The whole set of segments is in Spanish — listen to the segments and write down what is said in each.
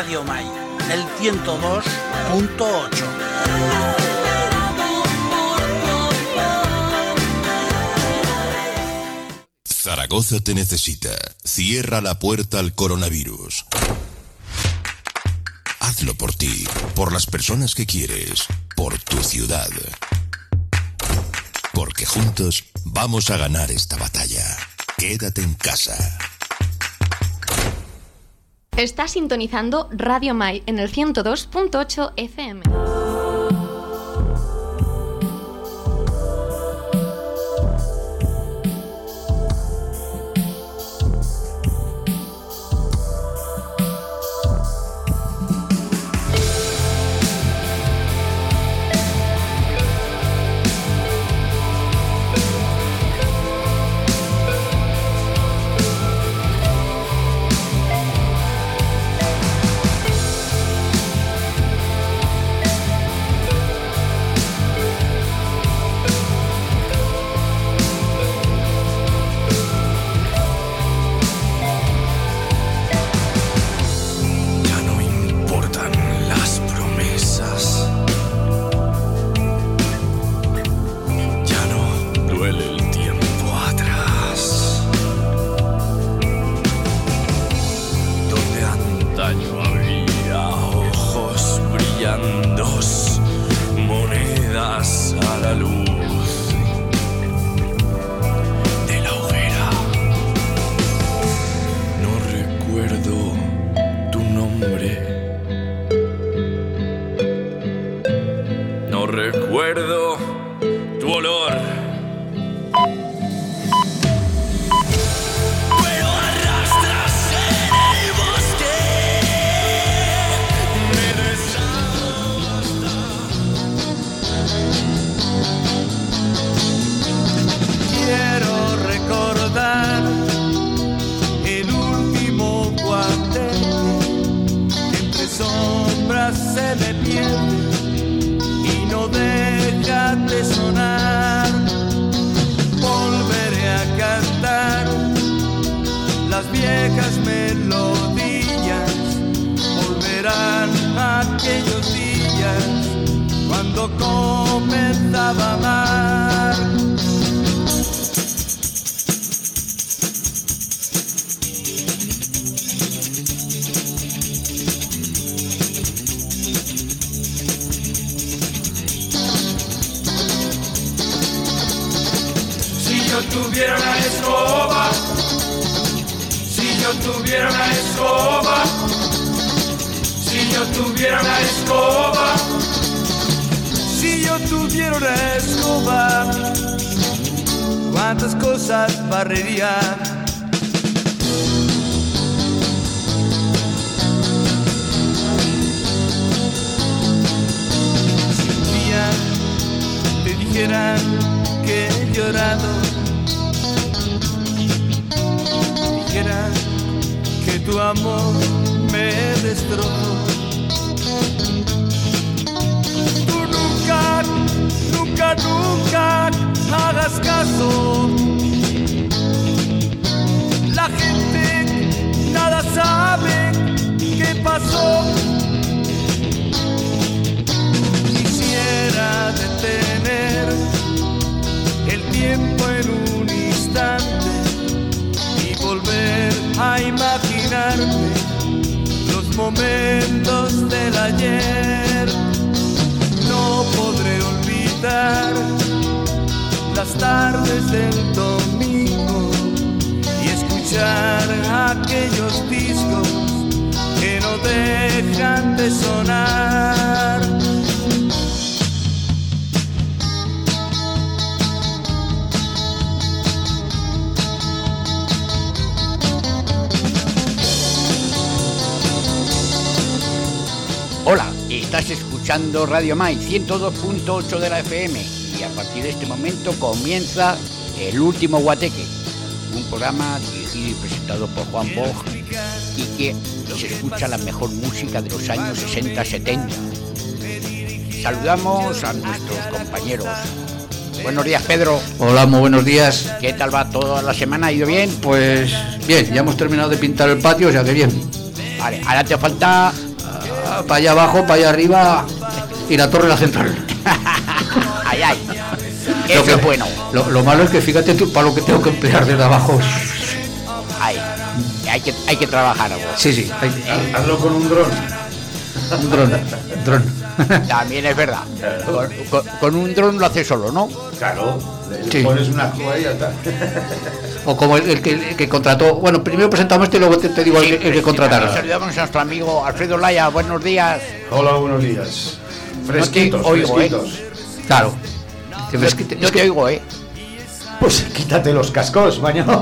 Radio Mai, el 102.8. Zaragoza te necesita. Cierra la puerta al coronavirus. Hazlo por ti, por las personas que quieres, por tu ciudad. Porque juntos vamos a ganar esta batalla. Quédate en casa. Está sintonizando Radio Mai en el 102.8 FM. ¿Cuántas cosas barrería? Si un día te dijeran que he llorado, dijeran que tu amor me destrozó, tú nunca, nunca, nunca hagas caso. La gente nada sabe qué pasó. Quisiera detener el tiempo en un instante y volver a imaginarme los momentos del ayer. No podré olvidar las tardes del domingo y escuchar aquellos discos que no dejan de sonar. Hola, estás escuchando Radio Mai 102.8 de la FM y a partir de este momento comienza El Último Guateque, un programa dirigido y presentado por Juan Bog y que se escucha la mejor música de los años 60-70. Saludamos a nuestros compañeros. Buenos días, Pedro. Hola, muy buenos días. ¿Qué tal va toda la semana? ¿Ha ido bien? Pues bien, ya hemos terminado de pintar el patio, o sea que bien. Vale, ahora te falta para allá abajo, para allá arriba y la torre de la central. Ay, ay. Eso es bueno. Lo malo es que fíjate tú para lo que tengo que emplear desde abajo. Ay, hay que trabajar ahora. Sí. Hazlo con un dron. Un dron. También es verdad. Con un dron lo hace solo, ¿no? Claro, Sí. pones una cuba y ya está. O como el que contrató. Bueno, primero presentamos este y luego te digo Sí, el que contrataron. Saludamos a nuestro amigo Alfredo Laya. Buenos días. Hola, buenos días. Fresquitos, No te oigo, fresquitos. Claro. No te oigo, ¿eh? Pues quítate los cascos, mañana.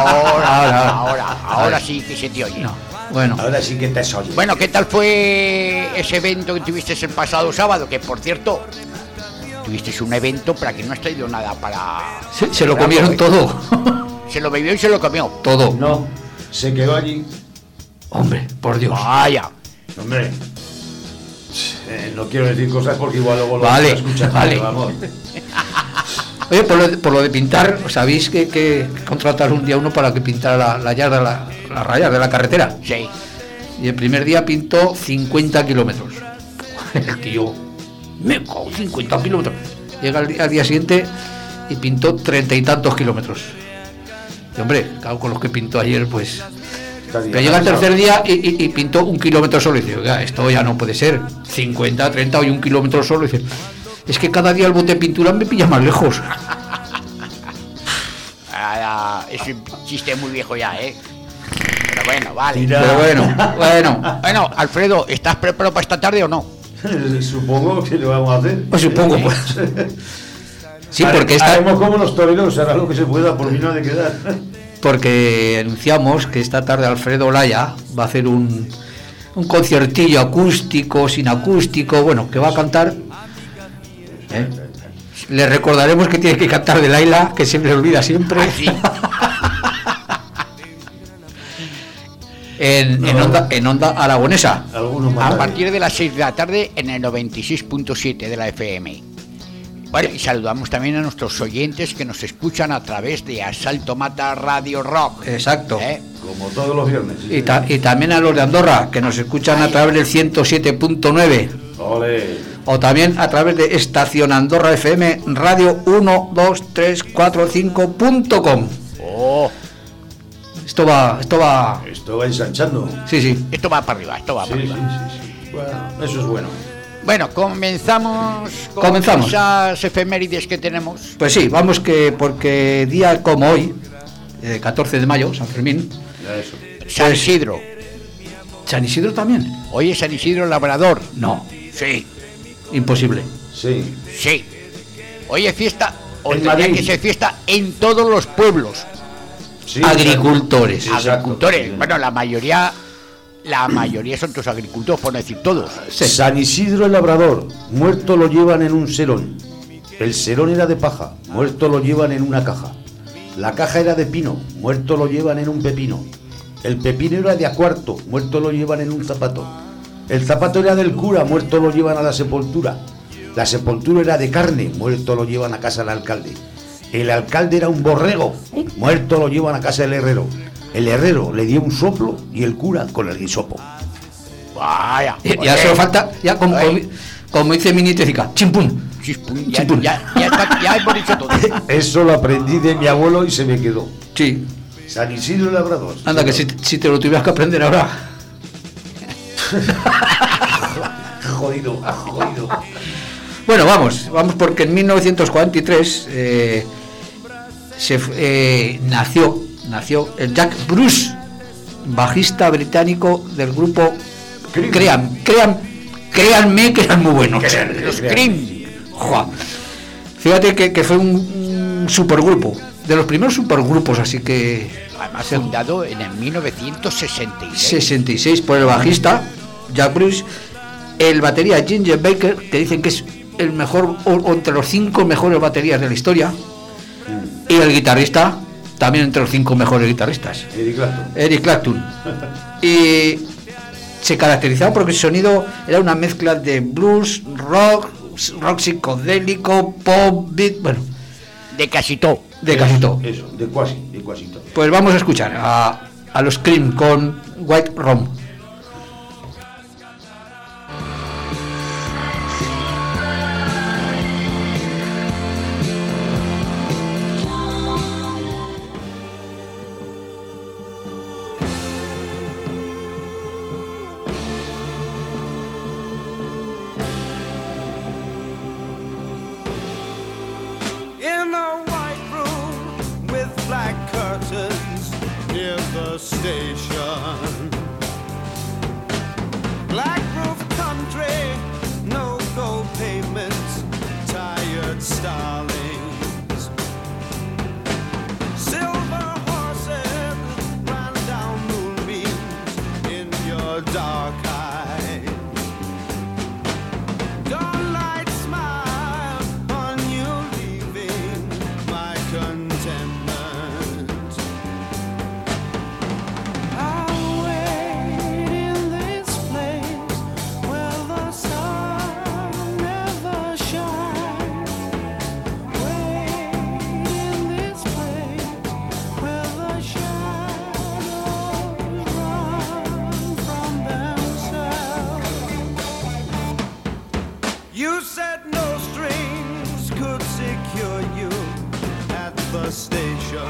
Ahora sí que se te oye. No. Bueno, Ahora sí que te soy. Bueno, ¿qué tal fue ese evento que tuviste el pasado sábado? Que, por cierto, tuviste un evento para que no has traído nada para... se lo comieron todo. Se lo bebió y se lo comió. Todo. No, se quedó allí. Hombre, por Dios. Vaya. Hombre, no quiero decir cosas porque igual luego lo Vale, escuchas. vale. Vamos. Oye, por lo de pintar, ¿sabéis que contratar un día uno para que pintara la yarda, la raya de la carretera? Sí. Y el primer día pintó 50 kilómetros. El tío, me cago, 50 kilómetros. Llega al día siguiente y pintó 30 y tantos kilómetros. Y hombre, claro, con los que pintó ayer, pues... Pero llega el tercer día y pintó 1 kilómetro solo. Y dice, oiga, esto ya no puede ser. 50, 30 y 1 kilómetro solo. Y dice, es que cada día el bote de pintura me pilla más lejos. Es un chiste muy viejo ya, ¿eh? Pero bueno, vale. Mira. Pero bueno. Bueno, Alfredo, ¿estás preparado para esta tarde o no? Supongo que lo vamos a hacer. Pues supongo, pues. Sí, porque haremos como los toreros, hará lo que se pueda, por mí no ha de quedar. porque anunciamos que esta tarde Alfredo Laya va a hacer un conciertillo acústico, sin acústico, bueno, que va a cantar. Le recordaremos que tiene que cantar de Laila, que siempre olvida siempre. Ah, sí. en onda aragonesa. Algunos A más. partir de las 6 de la tarde en el 96.7 de la FM. Bueno, y saludamos también a nuestros oyentes que nos escuchan a través de Asalto Mata Radio Rock. Exacto. Como todos los viernes. Sí, Y también a los de Andorra, que nos escuchan a través del 107.9. Ole. O también a través de Estación Andorra FM Radio 12345.com. Oh, Esto va. Esto va ensanchando. Sí. esto va para arriba, Sí. Bueno, eso es bueno. Bueno, comenzamos con Comenzamos. esas efemérides que tenemos. Pues sí, vamos porque día como hoy, 14 de mayo, San Fermín, Ya eso. San Isidro. San Isidro también. Hoy es San Isidro Labrador. No, Sí, imposible. Sí. sí. Hoy es fiesta, o En tendría Madrid. que ser fiesta en todos los pueblos. Sí, Agricultores. sí, exacto. Agricultores. Bueno, la mayoría son tus agricultores, por no decir todos. Sí. San Isidro el Labrador, muerto lo llevan en un serón. El serón era de paja, muerto lo llevan en una caja. La caja era de pino, muerto lo llevan en un pepino. El pepino era de a cuarto, muerto lo llevan en un zapato. El zapato era del cura, muerto lo llevan a la sepultura. La sepultura era de carne, muerto lo llevan a casa del alcalde. El alcalde era un borrego, muerto lo llevan a casa del herrero. El herrero le dio un soplo y el cura con el hisopo. Vaya. Ya solo falta, ya como dice Minitecica, chimpún. Chimpún. Ya hemos dicho todo. Eso lo aprendí de mi abuelo y se me quedó. Sí. San Isidro Labrador. Anda, que si te lo tuvieras que aprender ahora. Jodido. Bueno, vamos porque en 1943 nació el Jack Bruce, bajista británico del grupo Cream. Créanme que eran muy buenos. Los Cream. Joa. Fíjate que fue un supergrupo, de los primeros supergrupos, así que Además, fundado en el 1966. 66 por el bajista Jack Bruce, el batería Ginger Baker, que dicen que es el mejor o entre los 5 mejores baterías de la historia, y el guitarrista también entre los 5 mejores guitarristas, Eric Clapton. Y se caracterizaba porque su sonido era una mezcla de blues, rock psicodélico, pop, beat, bueno, De casi todo. de casi todo. Eso, de casi todo. Pues vamos a escuchar a los Cream con White Rum. curtains near the station. Black roof country, no gold pavements, tired starlings. Silver horses ran down moonbeams in your dark eyes. Dawnlight smile on you leaving my contentment. I'll wait in this place where the sun never shines. Wait in this place where the shadows run from themselves. You said no strings could secure you at the station.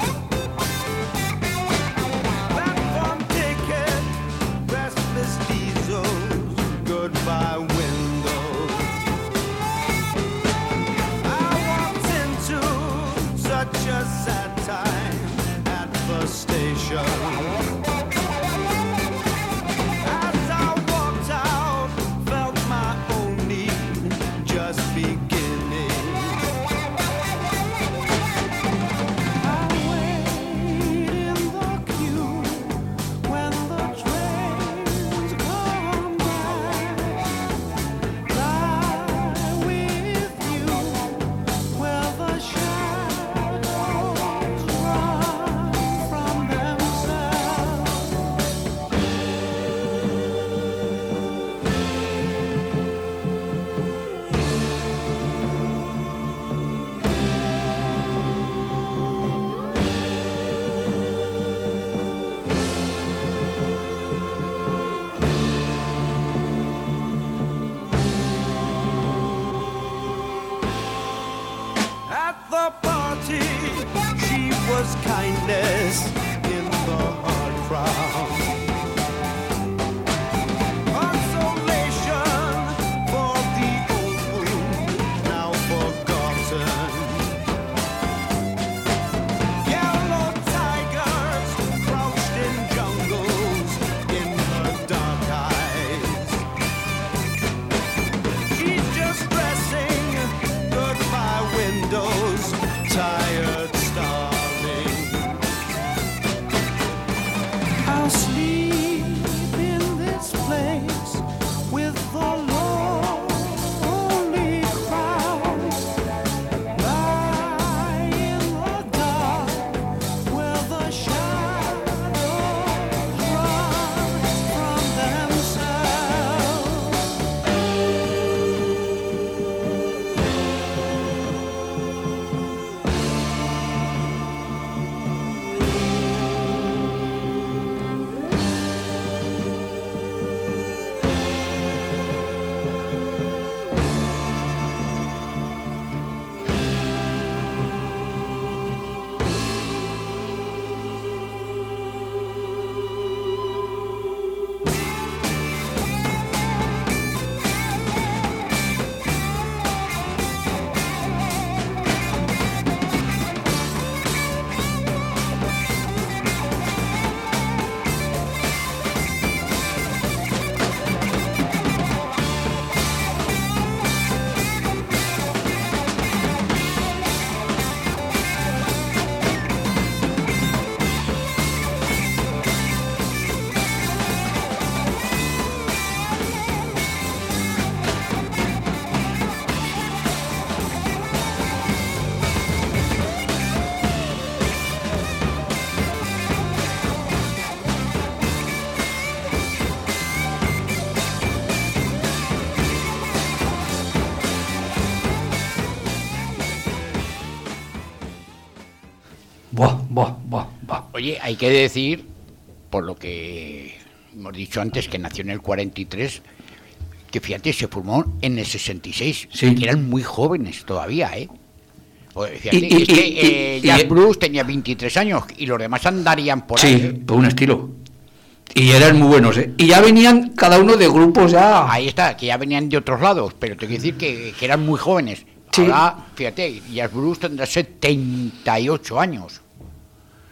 Platform ticket, restless diesels, goodbye windows. I walked into such a sad time at the station. As I walked out, felt my own need just beginning. I wait in the queue when the trains come back. Lie with you where the shadows run from themselves. At the party, she was kindness in the hard crowd. Consolation for the old wound now forgotten. Yellow tigers crouched in jungles in her dark eyes. She's just dressing goodbye windows, tired starling. I'll sleep in this place with the lonely crowds. Lie in the dark where the shadows run from themselves. Buah. Oye, hay que decir, por lo que hemos dicho antes, que nació en el 43, que fíjate, se formó en el 66, Sí. que eran muy jóvenes todavía, ¿eh? Pues fíjate, Jack Bruce tenía 23 años y los demás andarían por ahí. Sí, por un estilo. Y eran muy buenos, ¿eh? Y ya venían cada uno de grupos ya. Ahí está, que ya venían de otros lados, pero te quiero decir que eran muy jóvenes. Sí. Ahora, fíjate, Jack Bruce tendrá 78 años.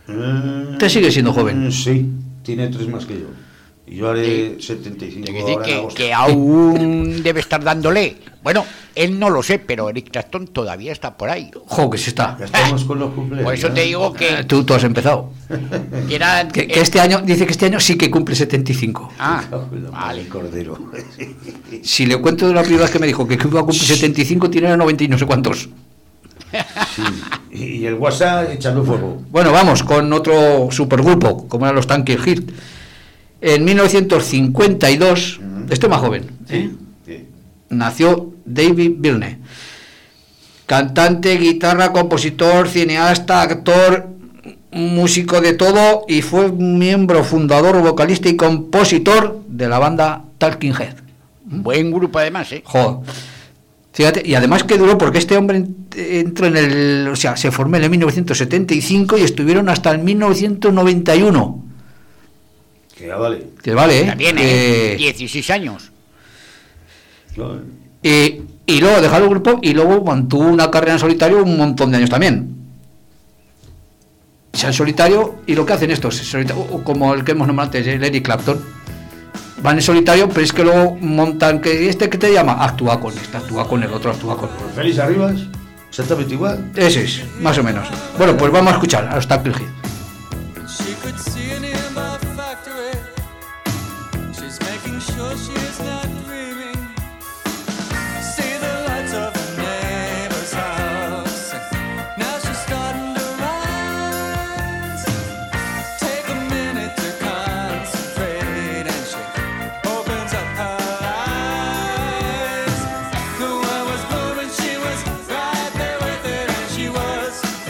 Usted sigue siendo joven. Sí, tiene 3 más que yo. Y yo haré 75 Quiere decir ahora en agosto. que aún debe estar dándole. Bueno, él no lo sé, pero Eric Clapton todavía está por ahí. Jo, que se está. Ya estamos con los cumpleaños. Por eso te digo que Tú has empezado. era... Que este año, dice que este año sí que cumple 75. Ah, Vale, vale. Cordero. Si le cuento de la primera vez que me dijo que iba a cumplir 75, tiene 90 y no sé cuántos. Sí. Y el WhatsApp echando fuego. Bueno, vamos con otro supergrupo, como eran los Tanker Hit. En 1952, este más joven, Sí. Sí. nació David Byrne. Cantante, guitarra, compositor, cineasta, actor, músico de todo, y fue miembro fundador, vocalista y compositor de la banda Talking Head. Buen grupo además, ¿eh? Joder. Fíjate, y además que duró porque este hombre entró en el... O sea, se formó en el 1975 y estuvieron hasta el 1991. Que ya vale. Que vale, ¿eh? También, 16 años. No, Y luego dejaron el grupo y luego mantuvo una carrera en solitario un montón de años también. O sea, en solitario, y lo que hacen estos, como el que hemos nombrado antes, el Eric Clapton, van en solitario, pero es que luego montan, que este que te llama, actúa con este, actúa con el otro, actúa con... Félix Arribas, exactamente igual. Ese es, más o menos. Bueno, pues vamos a escuchar a los Talking Head. She could see an Emma factory. She's making sure she's not dreaming. See the lights of her neighbor's house. Now she's starting to rise. Take a minute to concentrate, and she opens up her eyes. The world was moving, she was right there with it, and she was.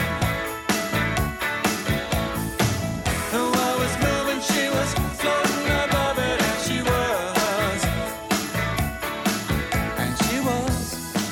The world was moving, she was floating above it, and she was. And she was.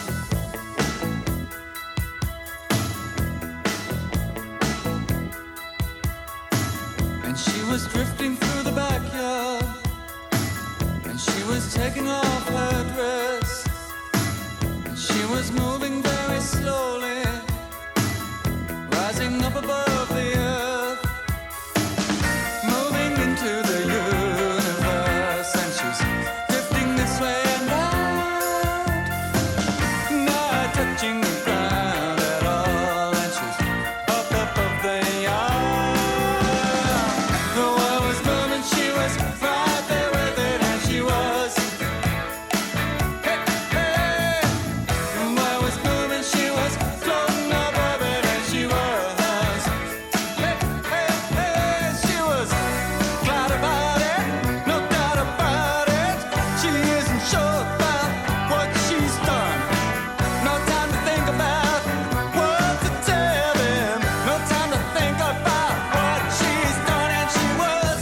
And she was drifting through the backyard, and she was taking off her dress, and she was moving very slowly, rising up above the earth, moving into the universe, and she's drifting this way and out, not touching the ground at all, and she's up above the yard. The world was moving, she was right there with it, and she was. Hey, hey. The world was moving, she was floating above it, and she was. Hey, hey, hey. She was glad about it, no doubt about it. She isn't sure about what she's done. No time to think about what to tell them. No time to think about what she's done, and she was.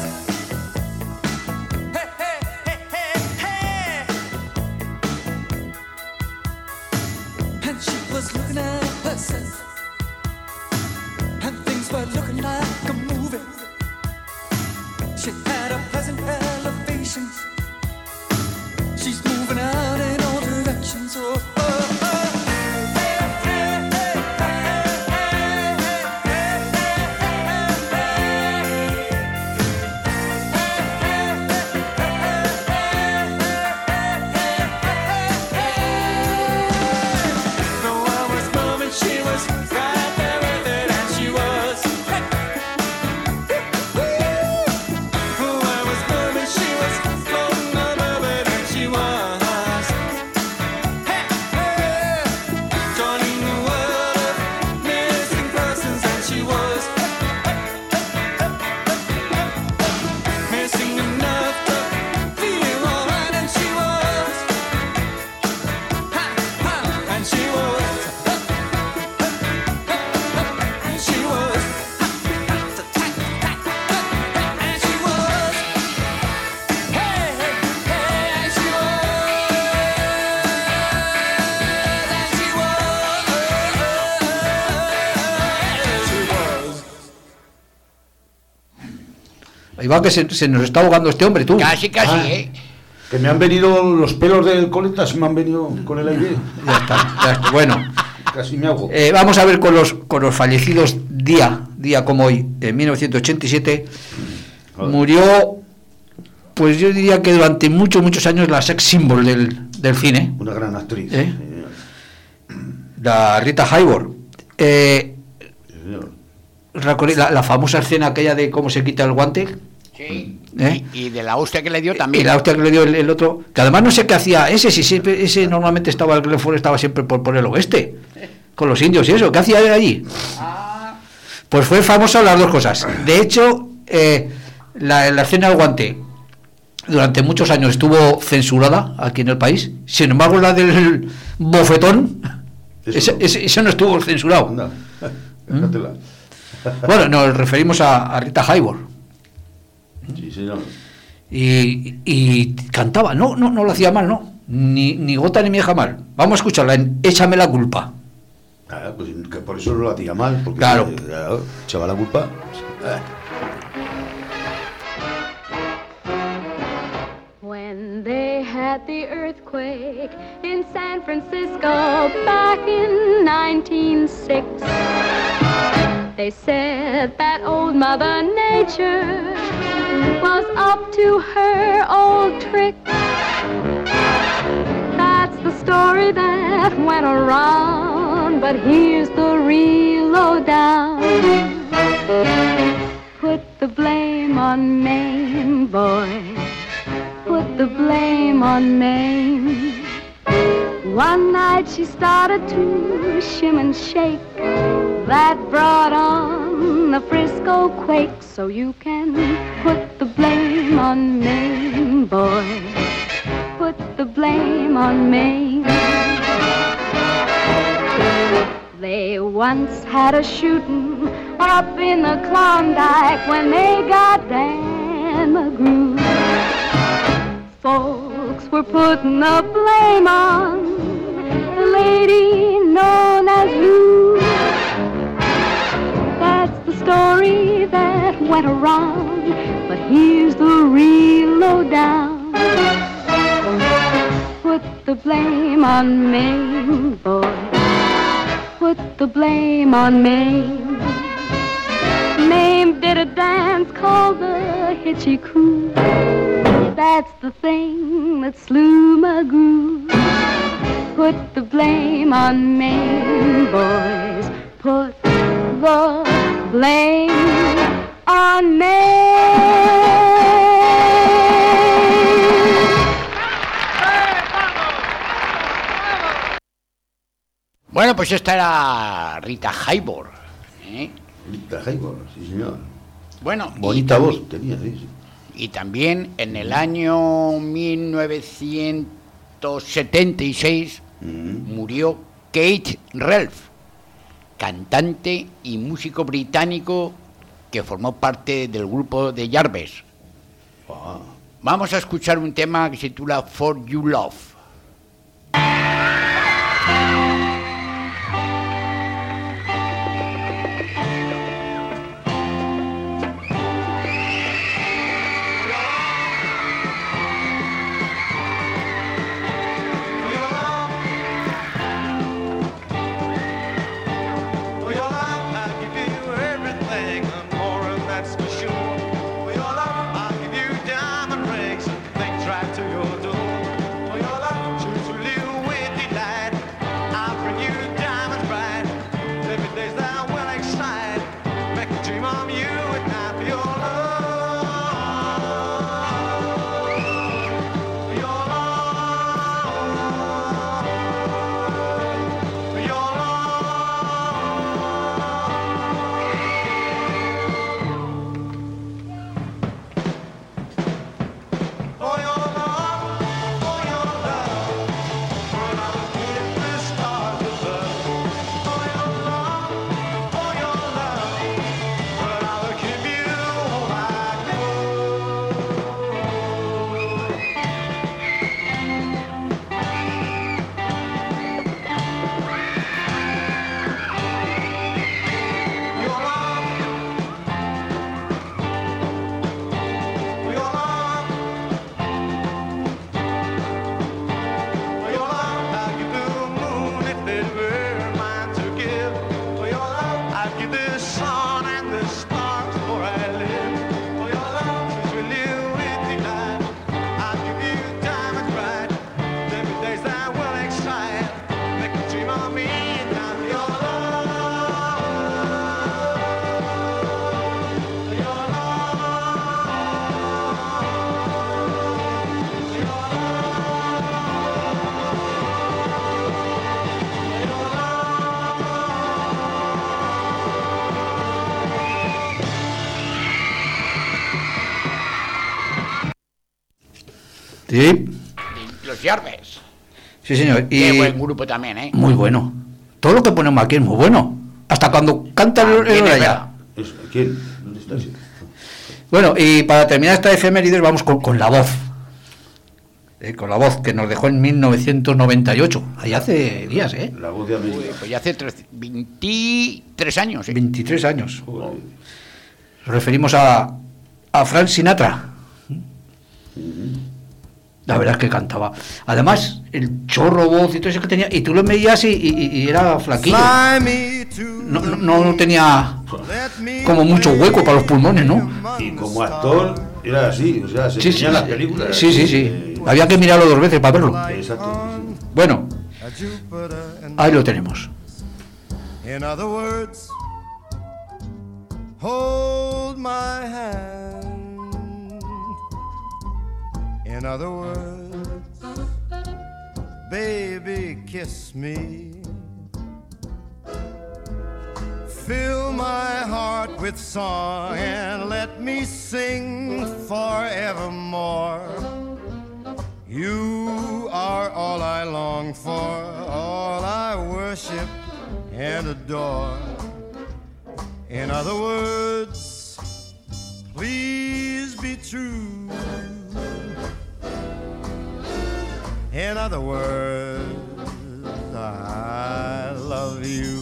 Hey, hey, hey, hey, hey. And she was looking at herself, and things were looking like a movie. She had a pleasant elevation. She's moving out in all directions. Oh, oh, oh. Hey, hey, hey, hey, hey, hey, the world was moving, she was right there with it, and she was. The world was moving, she was floating above it, and she was. Hey, hey, joining the world of missing persons, and she was. Missing enough to feel alright, and she was. And she was. And she was. And she was. Hey, hey, hey, and she was. And she was. Ahí va que se nos está ahogando este hombre, tú. Casi, ¿eh? Que me han venido los pelos del coletas, me han venido con el aire. Ya está. Bueno, Casi me ahogo. vamos a ver con los fallecidos día día como hoy, en 1987, murió, pues yo diría que durante muchos años la sex symbol del cine. Una gran actriz. La Rita Hayworth. Señor. La famosa escena aquella de cómo se quita el guante. Sí. Y de la hostia que le dio Y también. la hostia que le dio el otro, que además no sé qué hacía ese normalmente estaba, el Glenn Ford estaba siempre por el oeste, con los indios y eso, ¿qué hacía él allí? Pues fue famoso las dos cosas. De hecho, la escena del guante durante muchos años estuvo censurada aquí en el país, sin embargo la del bofetón, eso no estuvo censurado. Anda, déjatela. Bueno, nos referimos a Rita Hayworth. Sí, señor. Y cantaba, no lo hacía mal, no, ni gota ni mieja mal. Vamos a escucharla en Échame la culpa. Pues que por eso no lo hacía mal, porque Claro. echaba la culpa. When they had the earthquake in San Francisco back in 1906, they said that old Mother Nature was up to her old trick. That's the story that went around, but here's the real lowdown. Put the blame on Maine, boy. Put the blame on Maine. One night she started to shim and shake. That brought on the Frisco quake. So you can put the blame on Maine, boy. Put the blame on Maine. They once had a shooting up in the Klondike when they got Dan McGrew. Folks were putting the blame on the lady known as Lou. That's the story that went around, but here's the real lowdown. Put the blame on Maine, boy. Put the blame on Maine. Maine did a dance called the Hitchy Coo. That's the thing that slew McGrew. Put the blame on Maine, boys. Put the blame on Maine. Bueno, pues esta era Rita Hayworth. Rita Hayworth, sí, señor. Bueno, Bonita voz tenía, sí. Y también en el año 1976 murió Kate Ralph, cantante y músico británico que formó parte del grupo de Jarvis. Vamos a escuchar un tema que se titula For You Love. For your love, Sí, Los Jarves. sí, señor. Y Qué buen grupo también, ¿eh? muy bueno. Todo lo que ponemos aquí es muy bueno. Hasta cuando canta el También es Oraya. verdad. ¿Quién? ¿Dónde está ese? Bueno, y para terminar esta efemérides vamos con la voz. Con la voz que nos dejó en 1998. Ahí hace días, ¿eh? La voz de América. Uy, pues ya hace 23 años, ¿eh? 23 años. Joder. Nos referimos a Frank Sinatra. La verdad es que cantaba. Además, el chorro voz y todo eso que tenía, y tú lo veías y era flaquillo. No tenía como mucho hueco para los pulmones, ¿no? Y como actor era así, o sea, se veía en las películas. Sí. Había que mirarlo 2 veces para verlo. Exacto. Bueno, ahí lo tenemos. In other words, hold my hand. In other words, baby, kiss me. Fill my heart with song and let me sing forevermore. You are all I long for, all I worship and adore. In other words, please be true. In other words, I love you.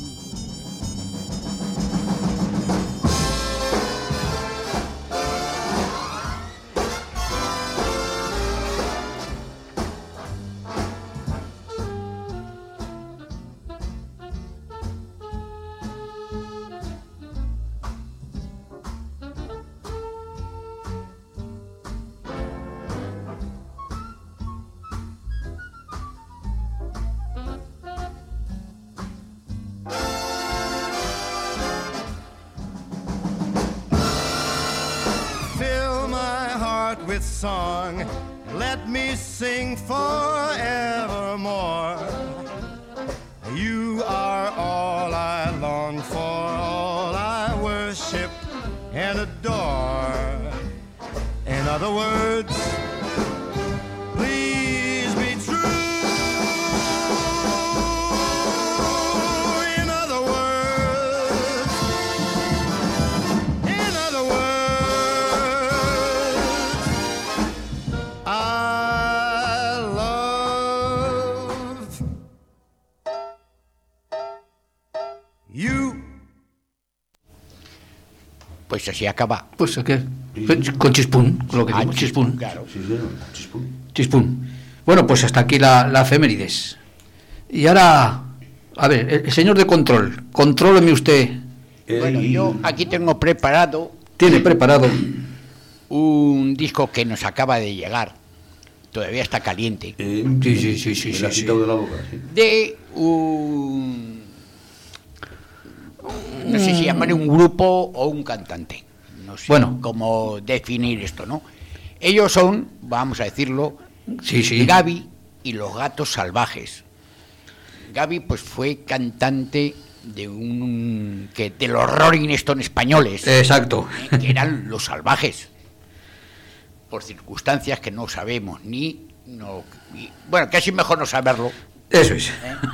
With song, let me sing forevermore. You are all I long for, all I worship and adore. In other words, please be true. In other words, I love you. Pues así acaba. Pues ¿qué? Con chispún, lo que digo, chispún. Claro. Sí, señor. Chispún. Chispún. Bueno, pues hasta aquí la efemérides. Y ahora, a ver, el señor de control, contróleme usted. Bueno, yo aquí tengo preparado Tiene preparado. un disco que nos acaba de llegar. Todavía está caliente. Sí. Me la ha quitado de la boca, sí. De un... No sé si llamarle un grupo o un cantante. No sé Bueno. cómo definir esto, ¿no? Ellos son, vamos a decirlo, Sí. Gaby y los Gatos Salvajes. Gaby pues fue cantante de los Rolling Stones españoles, Exacto. que eran los Salvajes, por circunstancias que no sabemos bueno, casi mejor no saberlo. Eso es.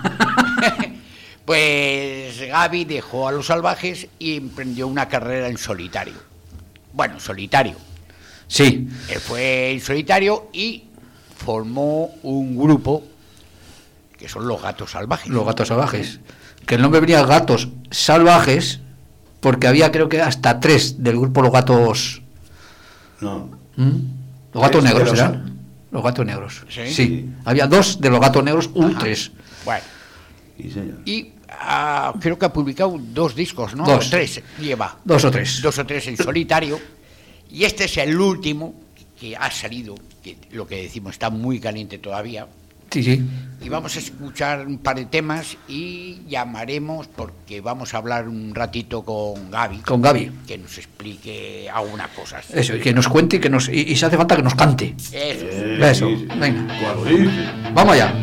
Pues Gaby dejó a los Salvajes y emprendió una carrera en solitario. Bueno, solitario. Sí. Él fue en solitario y formó un grupo que son los Gatos Salvajes. Los Gatos Salvajes. Que el nombre venía Gatos Salvajes porque había, creo que hasta 3 del grupo Los Gatos. No. Los Gatos ¿Tres de Negros los- eran. Los Gatos Negros. ¿Sí? Había 2 de los Gatos Negros, Ajá. 3. Bueno, Sí, señor. y creo que ha publicado 2 discos, ¿no? 2. 3 lleva. 2 o 3. 2 o 3 en solitario. Y este es el último que ha salido, que lo que decimos está muy caliente todavía. Sí. Y vamos a escuchar un par de temas y llamaremos porque vamos a hablar un ratito con Gaby. Con Gaby. Que nos explique algunas cosas. Eso, y que nos cuente y si hace falta que nos cante. Eso. Eso, Sí, sí. venga. Cuando dice. Vamos allá.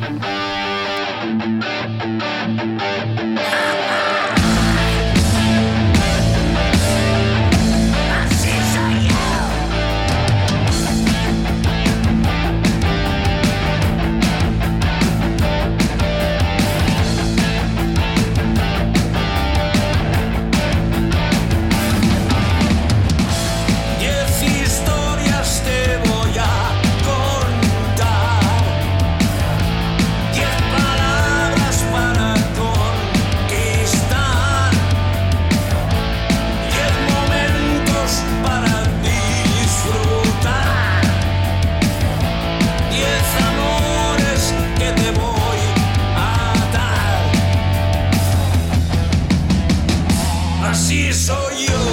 Así soy yo.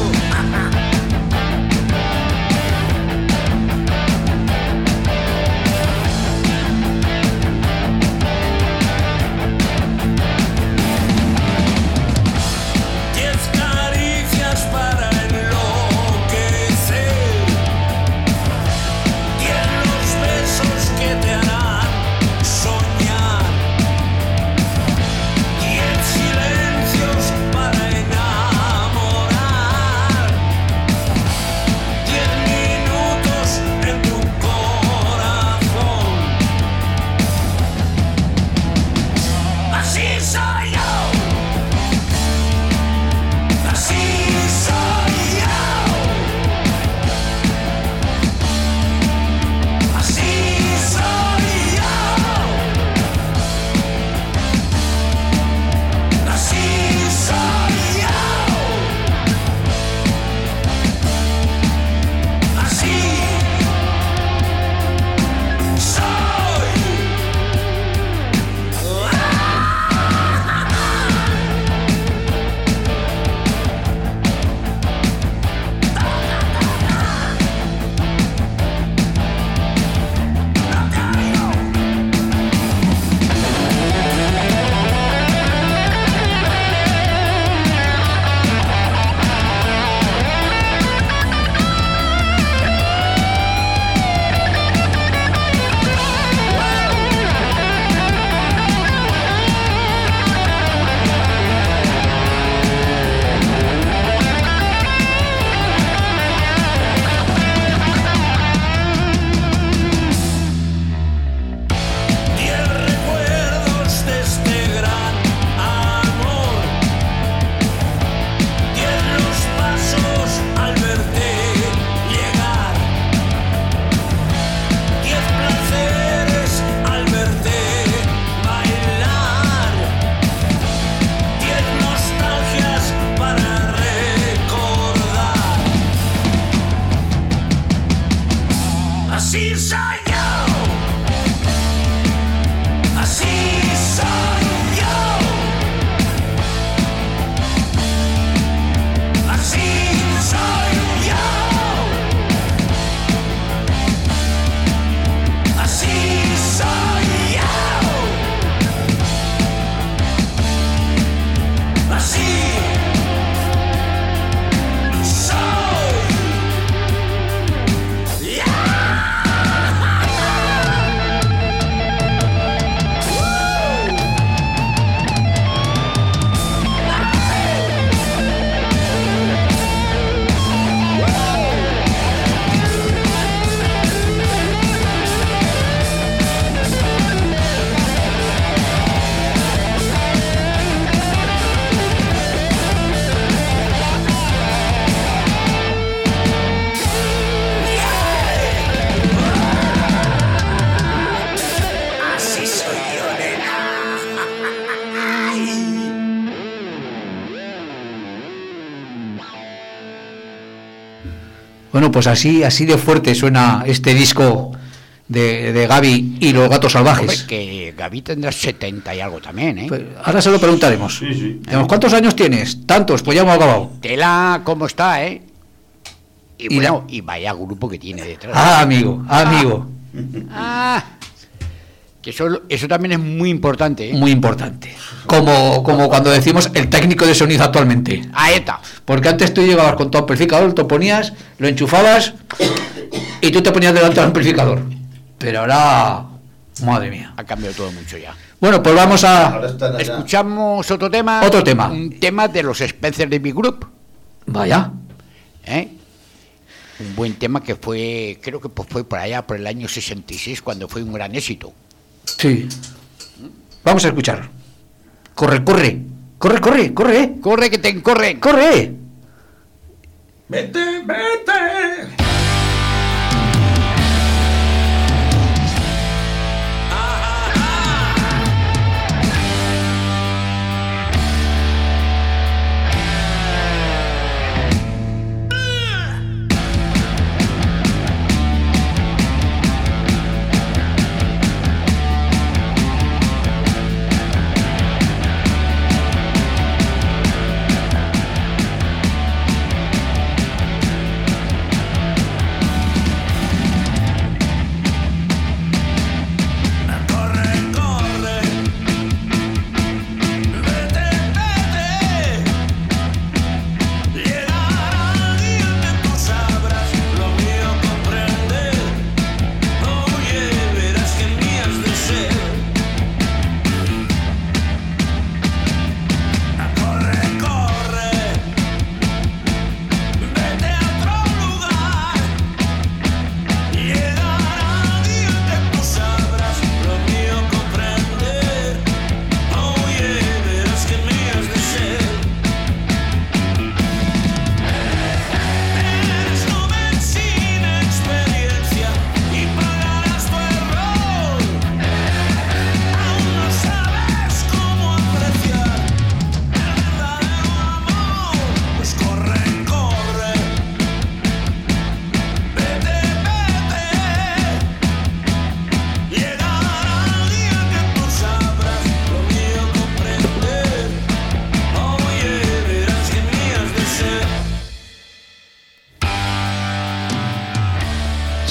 Bueno, pues así de fuerte suena este disco de Gaby y los Gatos Salvajes. Hombre, que Gaby tendrá 70 y algo también, ¿eh? Pues ahora se lo preguntaremos. Sí. ¿Cuántos años tienes? Tantos, pues ya hemos acabado. Tela, ¿cómo está, eh? Y Y bueno, y vaya grupo que tiene detrás. Amigo. Que eso también es muy importante, ¿eh? Muy importante. Como cuando decimos el técnico de sonido actualmente. Ahí está. Porque antes tú llegabas con tu amplificador, te ponías, lo enchufabas y tú te ponías delante del amplificador. Pero ahora, madre mía. Ha cambiado todo mucho ya. Bueno, pues vamos a... Ahora están allá. Escuchamos otro tema. Otro tema. Un tema de los Spencer de Big Group. Vaya. Un buen tema que fue, creo que pues fue por allá, por el año 66, cuando fue un gran éxito. Sí. Vamos a escuchar. Corre. Corre, ¡Corre, que te corre! corre. Vete. Así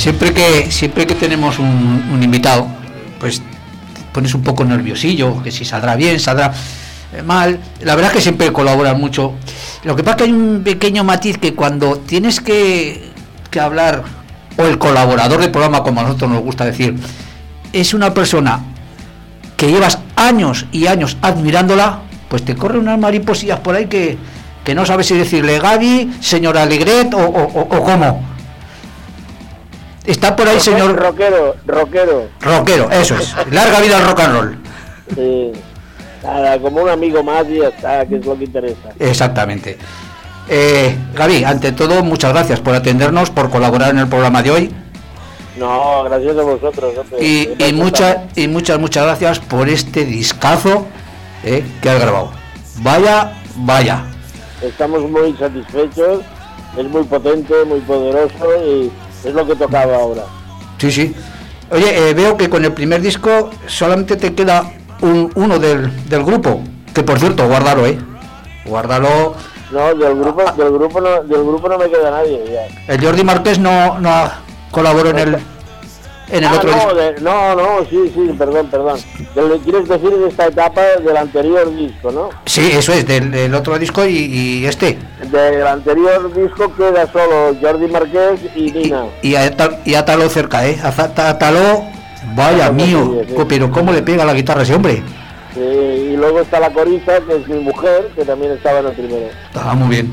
siempre que tenemos un invitado, pues te pones un poco nerviosillo, que si saldrá bien, saldrá mal. La verdad es que siempre colaboran mucho. Lo que pasa es que hay un pequeño matiz, que cuando tienes que hablar, o el colaborador del programa, como a nosotros nos gusta decir, es una persona que llevas años y años admirándola, pues te corren unas mariposillas por ahí que no sabes si decirle Gaby, señora Alegret o cómo. Está por ahí, señor... Rockero, eso es. Larga vida al rock and roll. Sí. Nada, como un amigo más y ya está, que es lo que interesa. Exactamente. Gaby, ante todo, muchas gracias por atendernos, por colaborar en el programa de hoy. No, gracias a vosotros. Hombre. Y muchas gracias por este discazo que has grabado. Vaya. Estamos muy satisfechos, es muy potente, muy poderoso y es lo que tocaba ahora. Sí. Oye, veo que con el primer disco solamente te queda uno del grupo, que por cierto, guárdalo. No, del grupo no me queda nadie ya. El Jordi Marqués no colaboró en el otro disco. No, sí, perdón. ¿Quieres decir de esta etapa del anterior disco, no? Sí, eso es, del otro disco y este. Del anterior disco queda solo Jordi Marqués y Nina. Y Átalo cerca, Átalo, vaya mío, sí. Pero cómo le pega la guitarra a ese hombre. Sí, y luego está la corista, que es mi mujer, que también estaba en el primero. Muy bien.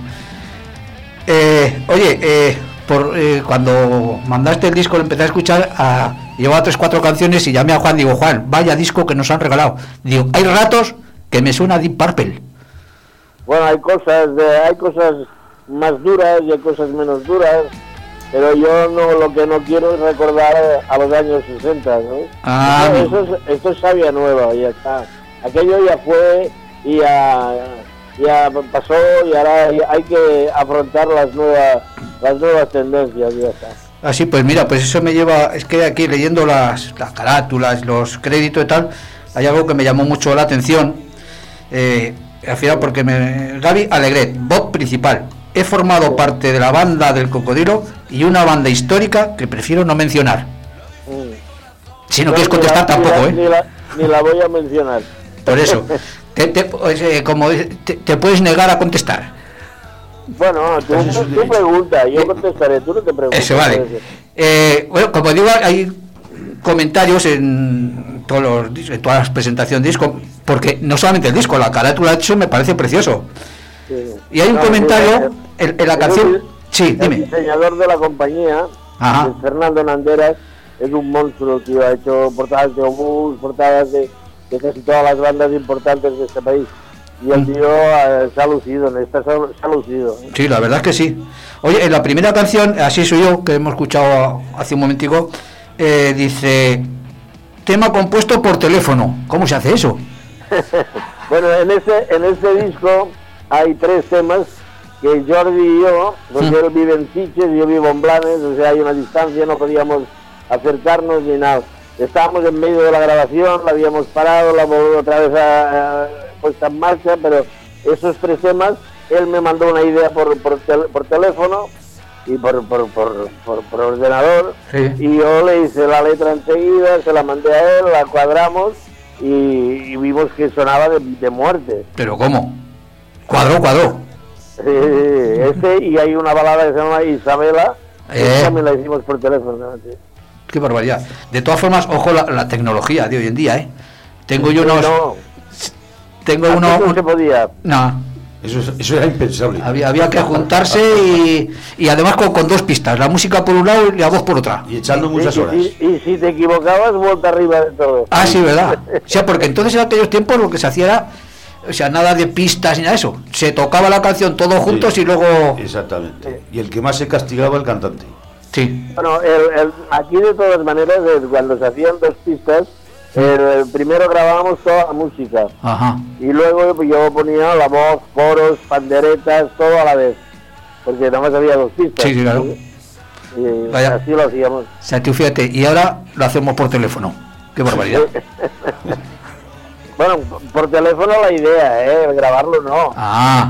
Oye, cuando mandaste el disco lo empecé a escuchar, llevaba 3-4 canciones y llamé a Juan, digo, Juan, vaya disco que nos han regalado. Digo, hay ratos que me suena Deep Purple. Bueno, hay cosas más duras y hay cosas menos duras, pero yo lo que no quiero es recordar a los años 60, ¿no? Esto es savia nueva, ya está. Aquello ya fue y ya pasó y ahora hay que afrontar las nuevas tendencias, ya está. Así, pues mira, pues eso me lleva, es que aquí leyendo las carátulas, los créditos y tal, hay algo que me llamó mucho la atención, al final, porque Gaby Alegret, voz principal, he formado parte de la banda del Cocodrilo y una banda histórica que prefiero no mencionar. Si no quieres contestar tampoco, ni la voy a mencionar. Por eso, te puedes negar a contestar. Bueno, tú pregunta, yo contestaré, tú no te preguntas. Eso vale. Bueno, como digo, hay comentarios en todas las presentaciones de disco, porque no solamente el disco, la carátula de hecho me parece precioso. Sí. Y hay un comentario en la canción. Sí, dime. El diseñador de la compañía, Fernando Nanderas, es un monstruo, tío. Ha hecho portadas de Obús, portadas de casi todas las bandas importantes de este país. Y el tío se ha lucido, se ha lucido. Sí, la verdad es que sí. Oye, en la primera canción, Así soy yo, que hemos escuchado hace un momentico, dice, tema compuesto por teléfono. ¿Cómo se hace eso? Bueno, en ese disco hay 3 temas que Jordi y yo, porque él vive en Sitges y yo vivo en Blanes, o sea, hay una distancia, no podíamos acercarnos ni nada. Estábamos en medio de la grabación, la habíamos parado, la volvimos otra vez puesta en marcha, pero esos 3 temas, él me mandó una idea por teléfono y por ordenador, y yo le hice la letra enseguida, se la mandé a él, la cuadramos y vimos que sonaba de muerte. ¿Pero cómo? ¿Cuadró? Y hay una balada que se llama Isabela, que también la hicimos por teléfono. ¿Sí? Qué barbaridad. De todas formas, ojo la tecnología de hoy en día, Tengo yo unos... No. Tengo uno... No se podía. No. Eso era impensable. Había que juntarse y además con 2 pistas, la música por un lado y la voz por otra. Y echando muchas horas. Y si te equivocabas, vuelta arriba de todo. Ah, sí, ¿verdad? O sea, porque entonces en aquellos tiempos lo que se hacía era, o sea, nada de pistas ni nada de eso. Se tocaba la canción todos juntos y luego... Exactamente. Y el que más se castigaba, el cantante. Sí. Bueno, aquí de todas maneras, cuando se hacían 2 pistas, primero grabábamos toda la música. Ajá. Y luego yo ponía la voz, coros, panderetas, todo a la vez. Porque nada más había 2 pistas. Sí, claro. Y así lo hacíamos. O sea, tú fíjate, y ahora lo hacemos por teléfono. Qué barbaridad. Bueno, por teléfono la idea, grabarlo no.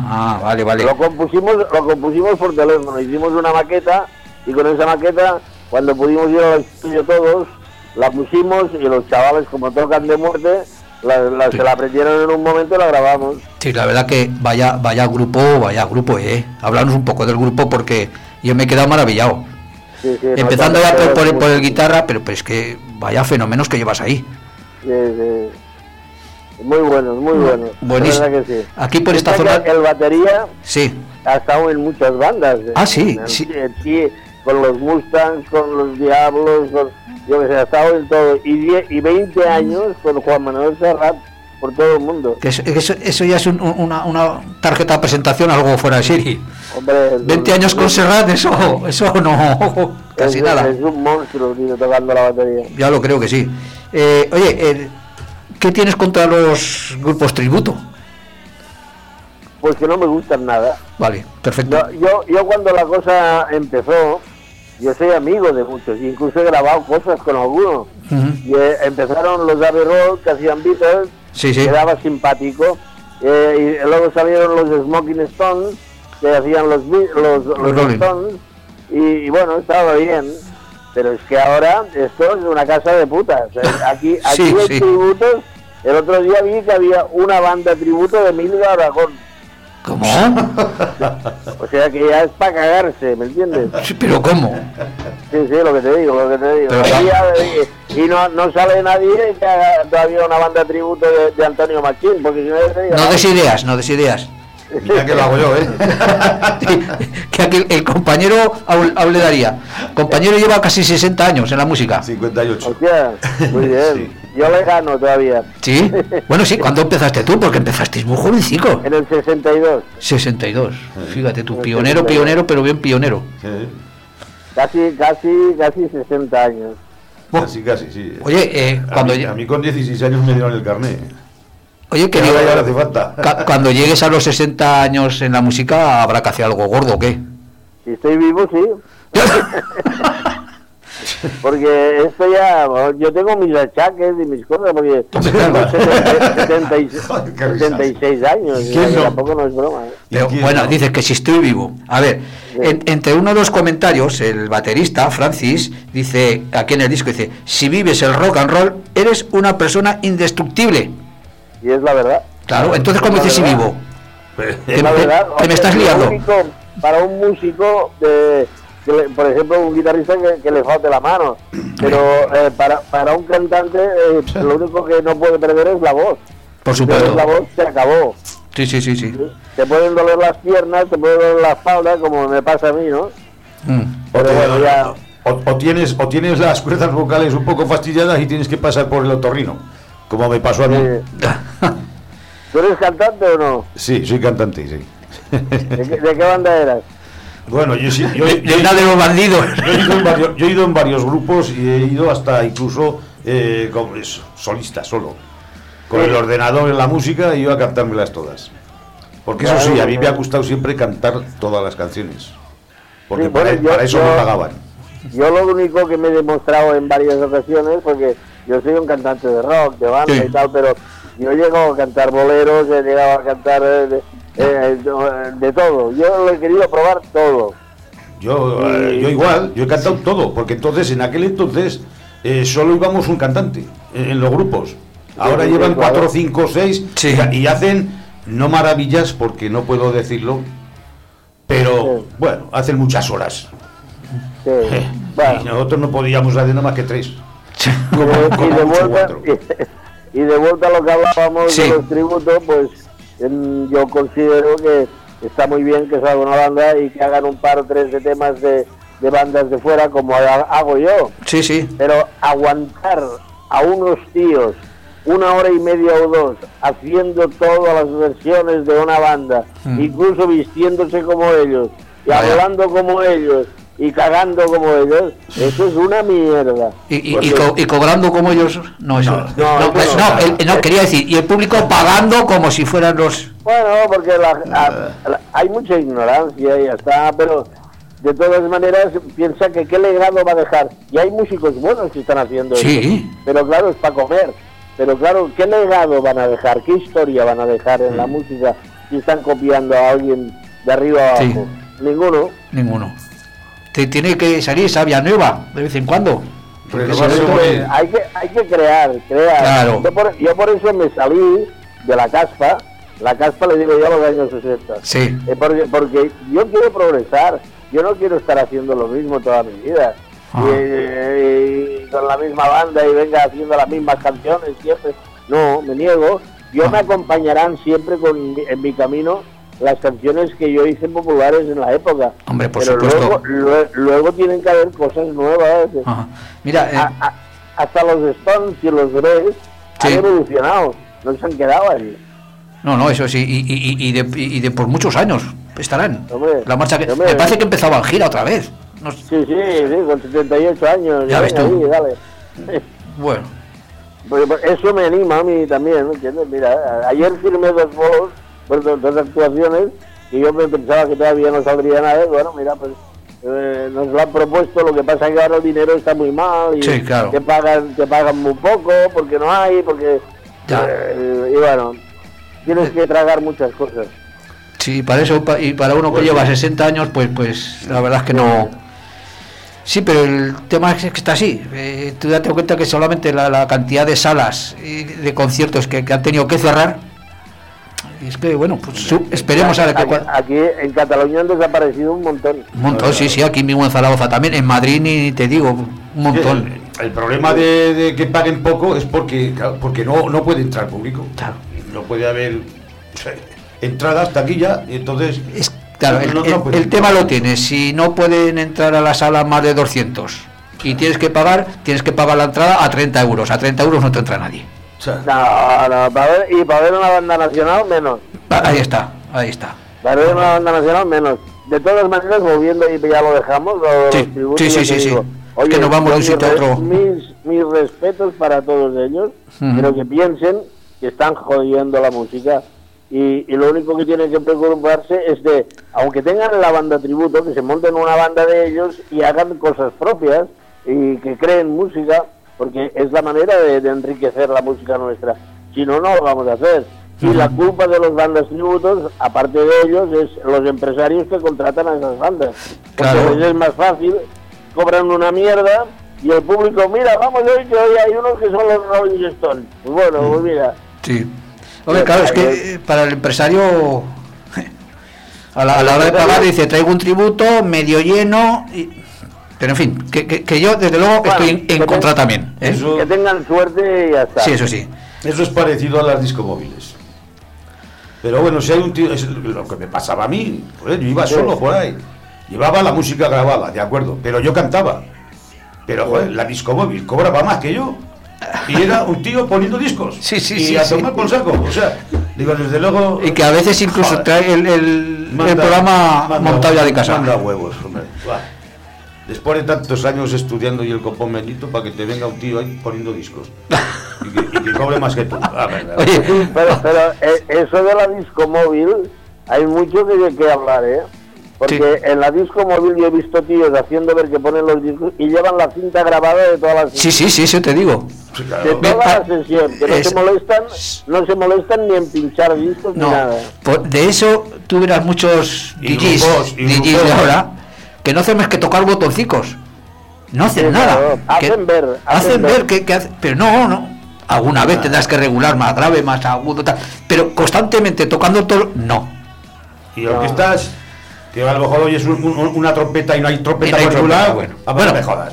Vale. Lo compusimos por teléfono, hicimos una maqueta y con esa maqueta cuando pudimos ir al estudio todos, la pusimos y los chavales, como tocan de muerte, se la aprendieron en un momento y la grabamos. Sí, la verdad que vaya grupo, Háblanos un poco del grupo porque yo me he quedado maravillado. Sí, empezando ya por el guitarra, pero es que vaya fenómenos que llevas ahí. Sí. Muy buenos. Buenísimo. La verdad que sí. Aquí por esta zona... El batería sí. ha estado en muchas bandas. Sí. Con los Mustangs, con los Diablos, yo que sé, ha estado en todo. Y 20 años con Juan Manuel Serrat por todo el mundo. Que eso ya es una tarjeta de presentación, algo fuera de serie. Hombre, 20 años con Serrat, eso no, casi nada. Es un monstruo, tío, tocando la batería. Ya lo creo que sí. Oye, ¿qué tienes contra los grupos tributo? Pues que no me gustan nada. Vale, perfecto. Yo cuando la cosa empezó, yo soy amigo de muchos, incluso he grabado cosas con algunos. Y empezaron los Abbey Road, que hacían Beatles, quedaba simpático. Y luego salieron los Smoking Stones, que hacían los Stones, y bueno, estaba bien. Pero es que ahora esto es una casa de putas. Aquí hay tributos. El otro día vi que había una banda tributo de Emilio Aragón. ¿Cómo? O sea que ya es para cagarse, ¿me entiendes? ¿Pero cómo? Sí, lo que te digo. Y no sale nadie que haga todavía una banda tributo de Antonio Machín, porque si no... No des ideas. Mira que lo hago yo, que aquí el compañero aún le daría. Compañero lleva casi 60 años en la música. 58. Hostia, muy bien. Sí. Yo le gano todavía. ¿Sí? Bueno, sí, ¿cuándo empezaste tú? Porque empezasteis muy jovencico. En el 62. 62. Fíjate tú, pionero, pero bien pionero. Sí. Casi 60 años. Casi, sí. Oye, a mí con 16 años me dieron el carnet. Oye, que cuando llegues a los 60 años en la música, ¿habrá que hacer algo gordo o qué? Si estoy vivo, sí. Porque esto ya... Yo tengo mis achaques y mis cosas, porque tengo 76 años. Y tampoco no es broma. Pero, bueno, dices que si estoy vivo. A ver, entre uno de los comentarios, el baterista, Francis, dice, aquí en el disco, dice, si vives el rock and roll, eres una persona indestructible. Y es la verdad. Claro, entonces ¿cómo dices si vivo? Es la verdad. Te me estás liando. Para un músico, por ejemplo, un guitarrista que le falte la mano, pero para un cantante lo único que no puede perder es la voz. Por supuesto. Si la voz se acabó. Sí. Te pueden doler las piernas, te puede doler la espalda, como me pasa a mí, ¿no? Pero bueno, ya... o tienes las cuerdas vocales un poco fastidiadas y tienes que pasar por el otorrino, como me pasó a mí. ¿Tú eres cantante o no? Sí, soy cantante, sí. ¿De qué banda eras? Bueno, yo de los bandidos. Yo he ido en varios grupos y he ido hasta incluso como solista, solo. Con el ordenador en la música y yo a cantármelas todas. Porque eso sí, a mí me ha gustado siempre cantar todas las canciones. Porque para eso me pagaban. Yo lo único que me he demostrado en varias ocasiones, porque yo soy un cantante de rock, de banda y tal, pero yo llego a cantar boleros, he llegado a cantar de todo. Yo lo he querido probar todo. Yo igual, yo he cantado todo, porque entonces, en aquel entonces, solo íbamos un cantante en los grupos. Ahora llevan 4, 5, 6 y hacen, no maravillas, porque no puedo decirlo, pero bueno, hacen muchas horas. Bueno. Y nosotros no podíamos hacer nada más que 3. Y de vuelta a lo que hablábamos de los tributos, pues yo considero que está muy bien que salga una banda y que hagan un par o 3 de temas de bandas de fuera, como hago yo. Sí. Pero aguantar a unos tíos 1 hora y media o 2 haciendo todas las versiones de una banda, incluso vistiéndose como ellos y hablando como ellos y cagando como ellos, eso es una mierda. Y cobrando como ellos, no, eso no, quería decir, y el público pagando como si fueran los... Bueno, porque hay mucha ignorancia y ya está, pero de todas maneras piensa que qué legado va a dejar. Y hay músicos buenos que están haciendo eso, pero claro, es para comer. Pero claro, ¿qué legado van a dejar? ¿Qué historia van a dejar en la música si están copiando a alguien de arriba a abajo? Ninguno. te tiene que salir sabia nueva de vez en cuando. Porque Renovarse, si no, hombre. Hay que crear. Claro. Yo por eso me salí de la caspa. La caspa le digo yo a los años 60. Sí. Porque yo quiero progresar. Yo no quiero estar haciendo lo mismo toda mi vida. Y con la misma banda y venga haciendo las mismas canciones siempre. No, me niego. Yo me acompañarán siempre en mi camino las canciones que yo hice populares en la época. Hombre, por pero supuesto. luego tienen que haber cosas nuevas. Ajá. Mira, Hasta los Stones y los Beatles han evolucionado, no se han quedado ahí. no, eso sí, y de por muchos años estarán. Hombre, La marcha que hombre. me parece que empezaban gira otra vez. No sé. Sí, con 78 años. Ya ves tú. Ahí, dale. Bueno, Pues eso me anima a mí también, ¿me entiendes? Mira, ayer firmé 2 bolos, 2 actuaciones, y yo me pensaba que todavía no saldría nada. Bueno, mira, pues nos lo han propuesto, lo que pasa es que ahora el dinero está muy mal y Sí, claro. te pagan muy poco porque no hay, porque y bueno, tienes que tragar muchas cosas. sí, para eso y para uno que lleva 60 años, pues la verdad es que no. Sí, pero el tema es que está así. Tú date cuenta que solamente la cantidad de salas y de conciertos que han tenido que cerrar. Y es que, bueno, pues esperemos a ver que... Aquí en Cataluña han desaparecido un montón. Un montón, sí, aquí mismo en Zaragoza también, en Madrid ni te digo, un montón. El problema de que paguen poco es porque no puede entrar público. Claro. No puede haber entradas, taquilla, y entonces... Claro, puede. el tema lo tienes. Si no pueden entrar a la sala más de 200 y tienes que pagar la entrada a 30 euros. A 30 euros no te entra nadie. No, para ver una banda nacional menos. Ahí está. Para ver una banda nacional menos. De todas maneras, volviendo y ya lo dejamos, Sí, los tributos, sí, ya sí, te sí. digo, Es que nos vamos de un sitio a otro. Mis respetos para todos ellos, pero que piensen que están jodiendo la música. Y lo único que tienen que preocuparse es de, aunque tengan la banda tributo, que se monten una banda de ellos y hagan cosas propias y que creen música, porque es la manera de enriquecer la música nuestra. Si no, no lo vamos a hacer. Y la culpa de las bandas tributos, aparte de ellos, es los empresarios que contratan a esas bandas. Porque Claro. les es más fácil, cobran una mierda y el público, mira, vamos a ver que hoy hay unos que son los Rolling Stones. Pues bueno, pues mira. Sí. Hombre, claro, es que para el empresario a la hora de pagar dice, traigo un tributo medio lleno, pero en fin, que yo desde luego estoy en contra también. Eso, Que tengan suerte y ya está. Sí, eso sí. eso es parecido a las discomóviles. Pero bueno, si hay un tío, es lo que me pasaba a mí, pues, yo iba solo por ahí, llevaba la música grabada, de acuerdo, pero yo cantaba. Pero joder, la discomóvil cobraba más que yo. Y era un tío poniendo discos. Sí, y a tomar por saco. O sea, digo, desde luego. Y que a veces incluso joder, trae el programa montado ya de casa. Manda huevos, hombre. Buah. Después de tantos años estudiando y el copón bendito, para que te venga un tío ahí poniendo discos. Y que cobre más que tú. A ver, a ver. Oye, Pero eso de la disco móvil, hay mucho que hablar, ¿eh? Porque Sí. en la disco móvil yo he visto tíos haciendo ver que ponen los discos y llevan la cinta grabada de todas las sí, eso te digo. Sí, de claro. toda la sesión, que no Es- se molestan ni en pinchar discos No, ni nada. de eso tú verás muchos Y DJs, grupos, y DJs de grupos. ahora que no hacen más que tocar botoncicos. No hacen Sí, nada. claro, hacen ver, Hacen ver que hacen, pero no. Alguna vez tendrás que regular más grave, más agudo, tal, pero constantemente tocando todo, no. Y orquestas, que a lo mejor oyes una trompeta y no hay trompeta Y no hay particular, trompeta, bueno. bueno, me jodas.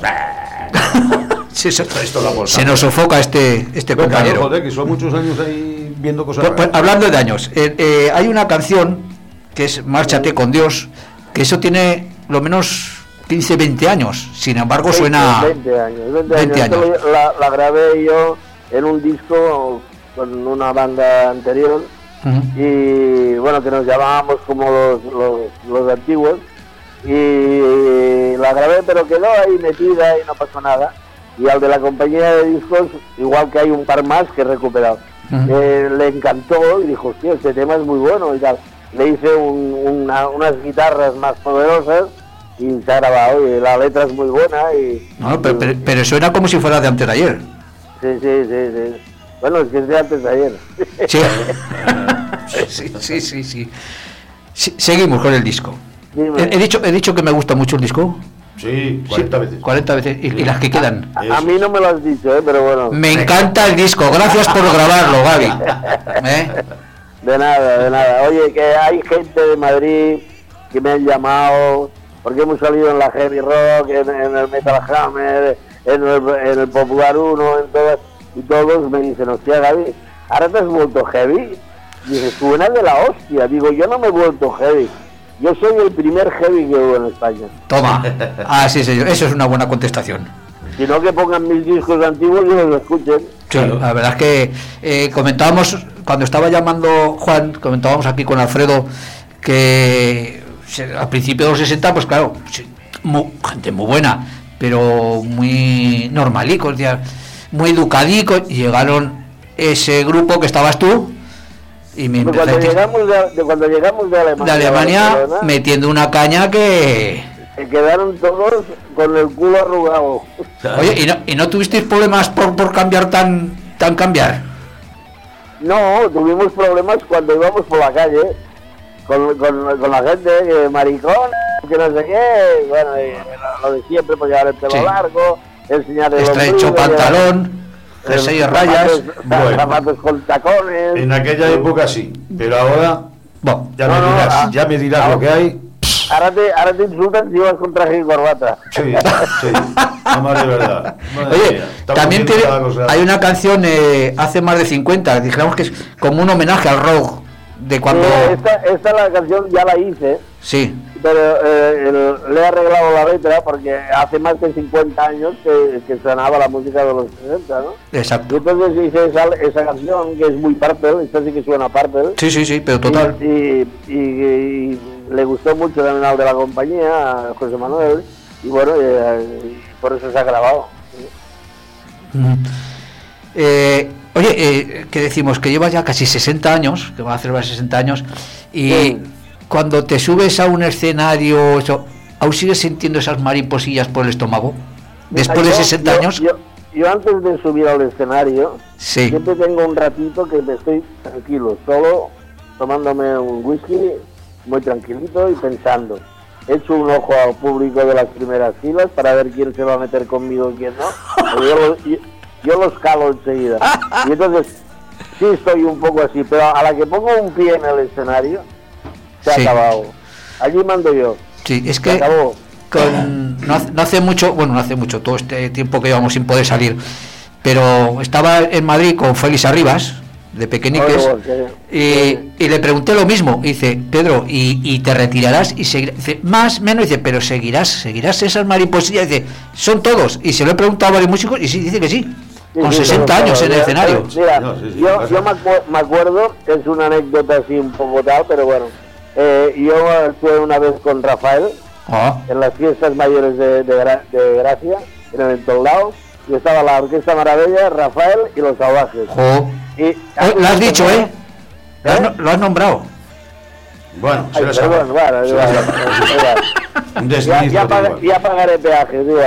Sí, Esto la bolsa. se nos sofoca este Pero claro, compañero. joder, que son muchos años ahí viendo cosas Pues, raras. hablando de años, hay una canción que es Márchate con Dios, que eso tiene lo menos 15, 20 años, sin embargo suena 20 años. 20 años. Esto la grabé yo en un disco con una banda anterior. Ujú. Y bueno, que nos llamábamos como los antiguos, y la grabé, pero quedó ahí metida y no pasó nada. Y al de la compañía de discos, igual que hay un par más que he recuperado, le encantó y dijo, hostia, este tema es muy bueno y tal. Le hice unas guitarras más poderosas y se ha grabado, y la letra es muy buena y... No, pero suena como si fuera de antes de ayer. Sí. Bueno, es que es de antes de ayer. Sí. Seguimos con el disco. Dime. He dicho que me gusta mucho el disco. Sí, 40 veces. 40 veces. Y las que quedan. A mí no me lo has dicho, pero bueno. Me encanta el disco. Gracias por grabarlo, Gaby. De nada. Oye, que hay gente de Madrid que me han llamado porque hemos salido en la Heavy Rock, en el Metal Hammer, en el Popular 1, y todos me dicen, hostia, Gaby, ¿ahora te has vuelto heavy? Dice, suena de la hostia. Digo, yo no me he vuelto heavy. Yo soy el primer heavy que hubo en España. Toma. Ah, sí, señor. Eso es una buena contestación. Si no, que pongan mis discos antiguos y los escuchen. Sí, la verdad es que comentábamos, cuando estaba llamando Juan, comentábamos aquí con Alfredo, que a principios de los 60, pues claro, gente muy buena, pero muy normalicos, muy educadicos, y llegaron ese grupo que estabas tú, y me cuando llegamos de Alemania metiendo una caña que... Se quedaron todos con el culo arrugado. Oye, ¿y no tuvisteis problemas por cambiar tan cambiar? No, tuvimos problemas cuando íbamos por la calle con la gente, que maricón, que no sé qué, bueno, lo de siempre, pues llevar el pelo largo, enseñar el estrecho pantalón, jersey de rayas, zapatos con tacones. En aquella época sí, pero ahora bueno, ya me dirás lo que hay. Ahora te insultan si vas con traje y corbata. Sí, no más de verdad. Oye, también hay una canción hace más de 50, dijéramos que es como un homenaje al rock de cuando... Esta la canción ya la hice. Sí. Pero le he arreglado la letra porque hace más de 50 años que sonaba la música de los 60, ¿no? Exacto. Y entonces hice esa canción que es muy Purple, esta sí que suena Purple. Sí, pero total. Y le gustó mucho también al de la compañía, a José Manuel, y bueno, por eso se ha grabado. Oye, que decimos que llevas ya casi 60 años, que va a celebrar 60 años, y... Sí. Cuando te subes a un escenario, ¿aún sigues sintiendo esas mariposillas por el estómago? Después de 60 años. Yo antes de subir al escenario, siempre tengo un ratito que me estoy tranquilo, solo tomándome un whisky, muy tranquilito y pensando. Echo un ojo al público de las primeras filas para ver quién se va a meter conmigo y quién no. Yo los calo enseguida. Y entonces, sí estoy un poco así, pero a la que pongo un pie en el escenario, se ha acabado. Allí mando yo. Sí, es que no hace mucho, todo este tiempo que llevamos sin poder salir, pero estaba en Madrid con Félix Arribas, de Pequeñiques, y le pregunté lo mismo. Y dice, Pedro, ¿y te retirarás y seguirás? Dice, más, menos, dice, pero seguirás esas mariposillas. Dice, son todos. Y se lo he preguntado a varios músicos y sí, dice que sí. Con 60 años en el escenario. Mira, yo me acuerdo, es una anécdota así un poco tal, pero bueno. Yo estuve una vez con Rafael en las fiestas mayores de Gracia, en el Entoldao, y estaba la Orquesta Maravilla, Rafael y los Salvajes. Lo has dicho, lo has nombrado. Bueno, ya pagaré peaje, digo.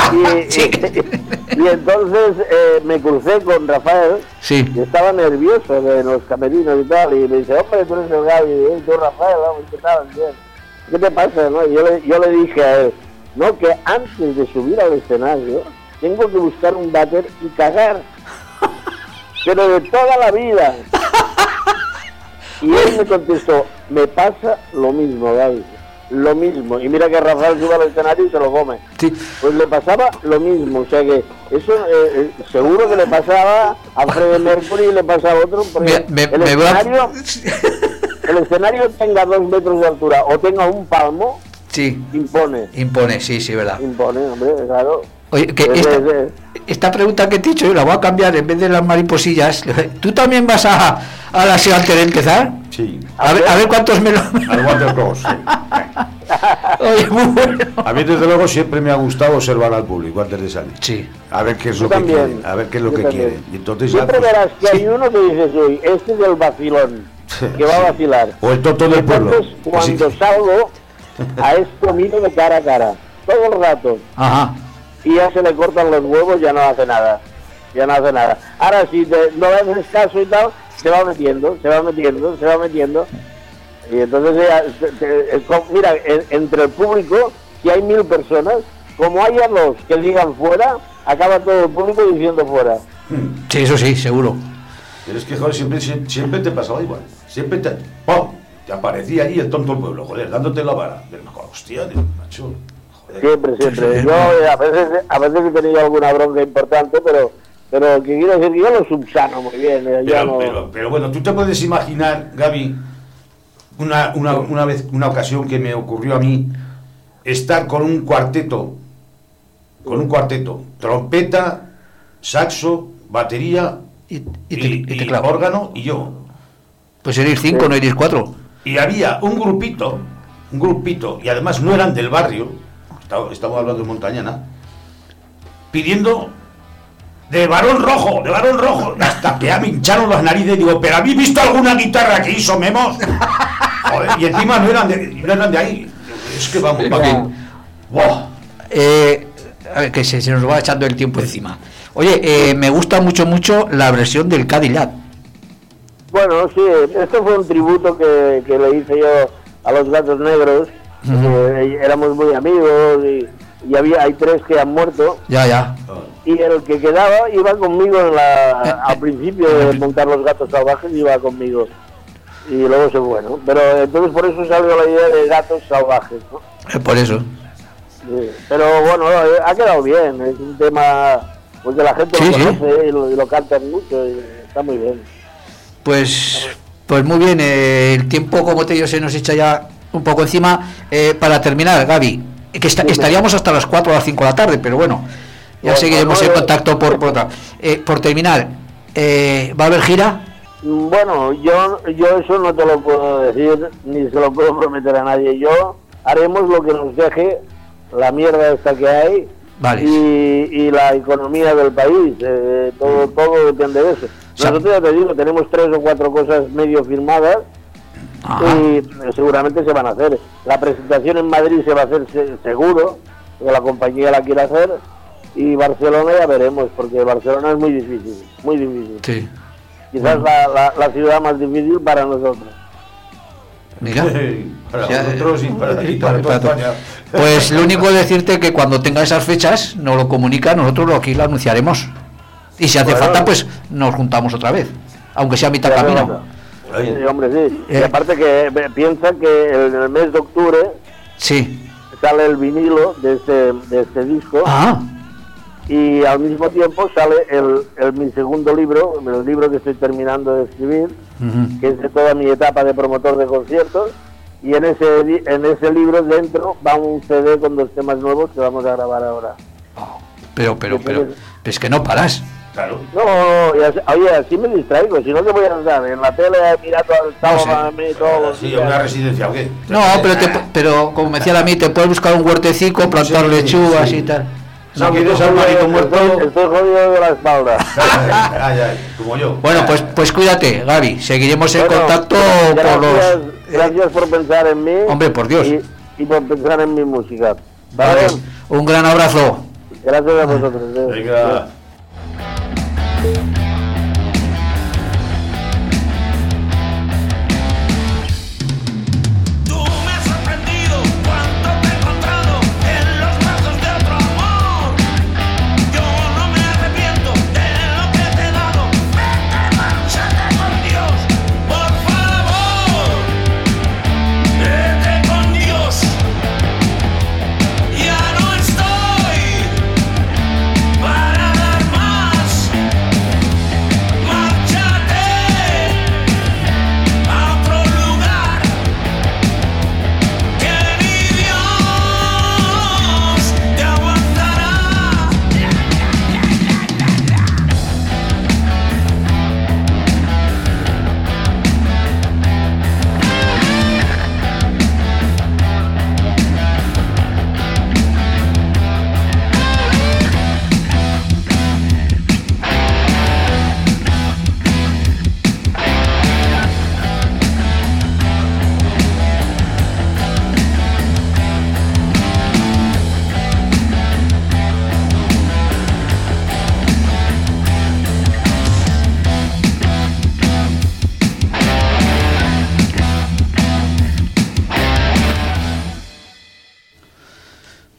Y entonces me crucé con Rafael, y estaba nervioso de los camerinos y tal, y me dice, hombre, tú eres el Gaby, tú Rafael, ¿qué tal? ¿Qué te pasa? ¿No? Y yo le dije a él, no, que antes de subir al escenario tengo que buscar un váter y cagar, pero de toda la vida. Y él me contestó, me pasa lo mismo, Gaby, lo mismo. Y mira que Rafael sube al escenario y se lo come. Sí. Pues le pasaba lo mismo, o sea que eso seguro que le pasaba a Freddie Mercury, le pasaba a otro, porque el escenario tenga 2 metros de altura o tenga un palmo, impone, sí, verdad. Impone, hombre, claro. Oye, que esta pregunta que te he dicho, yo la voy a cambiar, en vez de las mariposillas. ¿Tú también vas a la SEA antes de empezar? Sí. A ver cuántos me lo... Al Watercross, sí. Oye, muy bueno. A mí, desde luego, siempre me ha gustado observar al público antes de salir. Sí. A ver qué es lo que quieren, a ver qué es lo que quieren. Y entonces siempre verás que hay uno que dice, uy, este es el vacilón, que va a vacilar. O el tonto del pueblo. Entonces, cuando salgo, a esto miro de cara a cara, todo el rato. Ajá. Y ya se le cortan los huevos, ya no hace nada. Ahora, si no le haces caso y tal, se va metiendo. Y entonces, mira, entre el público si hay 1000 personas, como haya 2 que digan fuera, acaba todo el público diciendo fuera. Sí, eso sí, seguro. Pero es que, joder, siempre te pasaba igual. Siempre ¡pum! Te aparecía allí el tonto del pueblo, joder, dándote la vara. Hostia, Dios, macho. Joder. Siempre. Yo a veces he tenido alguna bronca importante, pero que quiero decir que yo lo subsano muy bien. Pero bueno, tú te puedes imaginar, Gaby, una ocasión que me ocurrió a mí, estar con un cuarteto, trompeta, saxo, batería y teclado, órgano y yo. Pues eres 5, no eres 4. Y había un grupito, y además no eran del barrio, estamos hablando de Montañana, pidiendo de varón rojo, hasta que ya me hincharon las narices. Digo, ¿pero habéis visto alguna guitarra que hizo Memos? Joder, y encima no eran de ahí. Es que vamos, ¡buah! A ver, que se nos va echando el tiempo encima. Oye, me gusta mucho la versión del Cadillac. Bueno, sí, esto fue un tributo que le hice yo a los Gatos Negros. Éramos muy amigos y hay 3 que han muerto. Ya. Y el que quedaba iba conmigo al principio de montar los Gatos Salvajes, iba conmigo. Y luego se fue, ¿no? Pero entonces por eso salió la idea de Gatos Salvajes, ¿no? Por eso. Sí, pero bueno, ha quedado bien. Es un tema pues que la gente lo conoce y lo cantan mucho. Y está muy bien. Pues muy bien. El tiempo, como te digo, se nos echa ya un poco encima. Para terminar, Gaby, que estaríamos hasta las 4 o las 5 de la tarde, pero bueno, ya seguiremos en contacto por otra. Por terminar, ¿va a haber gira? Bueno, yo eso no te lo puedo decir, ni se lo puedo prometer a nadie. Haremos lo que nos deje la mierda esta que hay, vale. y la economía del país, todo depende de eso. Nosotros, ya te digo, tenemos 3 o 4 cosas medio firmadas. Ajá. Y seguramente se van a hacer. La presentación en Madrid se va a hacer seguro, que la compañía la quiere hacer, y Barcelona ya veremos, porque Barcelona es muy difícil. Sí. Quizás la ciudad más difícil para nosotros. Mira, para nosotros y para toda España. Pues lo único es decirte que cuando tenga esas fechas nos lo comunica, nosotros aquí lo anunciaremos. Y si hace falta, pues nos juntamos otra vez, aunque sea mitad camino. Sí, hombre, sí. Y aparte que piensa que en el mes de octubre sale el vinilo de este disco. Y al mismo tiempo sale mi segundo libro, el libro que estoy terminando de escribir, que es de toda mi etapa de promotor de conciertos, y en ese libro dentro va un CD con 2 temas nuevos que vamos a grabar ahora. Pero es que no paras. Claro. No, oye, así me distraigo, si no te voy a andar en la tele mirando al sábado todo. Sí, una residencia, ¿o qué? No, pero como me decían a mí, te puedes buscar un huertecico, plantar lechugas y tal. ¿No quieres a un marido muerto? Estoy jodido de la espalda. Como yo. Bueno, pues cuídate, Gaby. Seguiremos en contacto Gracias por pensar en mí. Hombre, por Dios. Y por pensar en mi música. Vale. Un gran abrazo. Gracias a vosotros. Venga. Para dar más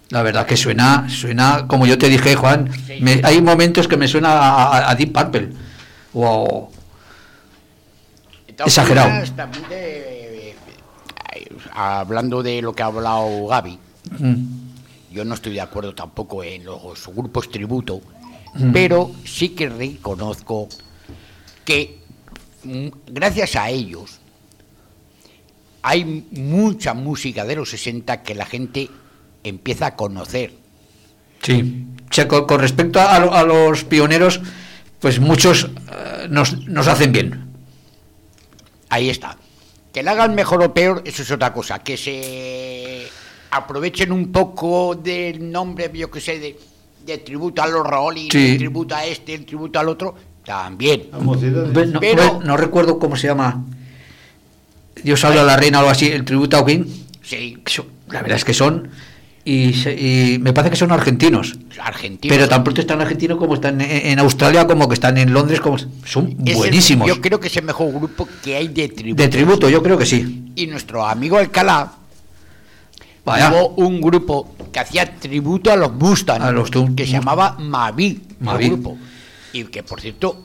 La verdad que suena, como yo te dije, Juan, hay momentos que me suena a Deep Purple. Wow. Exagerado. Hablando de lo que ha hablado Gaby, yo no estoy de acuerdo tampoco en los grupos tributo, pero sí que reconozco que gracias a ellos hay mucha música de los 60 que la gente empieza a conocer. Sí, o sea, con respecto a los pioneros, pues muchos nos hacen bien. Ahí está. Que la hagan mejor o peor, eso es otra cosa. Que se aprovechen un poco del nombre, yo que sé, de tributo a los Rolling, sí. El tributo a este, el tributo al otro, también. Pero no recuerdo cómo se llama. Dios habla a la reina o algo así, el tributo a King. Sí. La verdad es que son... Y me parece que son argentinos. Pero tan pronto están argentinos como están en Australia, como que están en Londres, como son buenísimos. Yo creo que es el mejor grupo que hay de tributo. De tributo, yo creo que sí. Y nuestro amigo Alcalá tuvo un grupo que hacía tributo a los Mustang, que se llamaba Mavi. Grupo. Y que, por cierto,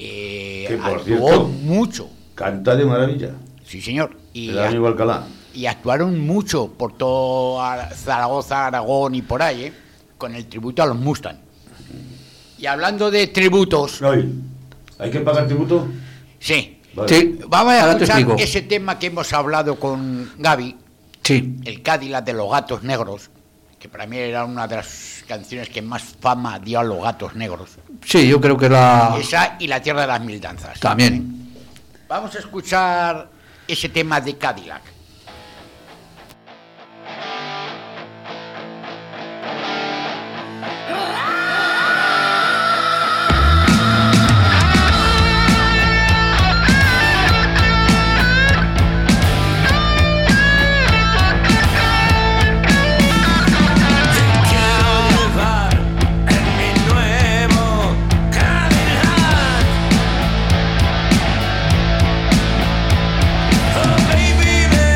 actuó mucho. Canta de maravilla. Sí, señor. Y el amigo Alcalá. Y actuaron mucho por toda Zaragoza, Aragón y por ahí, con el tributo a los Mustang. Y hablando de tributos... ¿Hay que pagar tributo? Sí. Vale. Sí. Vamos a escuchar ese tema que hemos hablado con Gaby, sí. El Cadillac de los Gatos Negros, que para mí era una de las canciones que más fama dio a los Gatos Negros. Sí, yo creo que Esa y La Tierra de las Mil Danzas. También. Vamos a escuchar ese tema de Cadillac. Baby,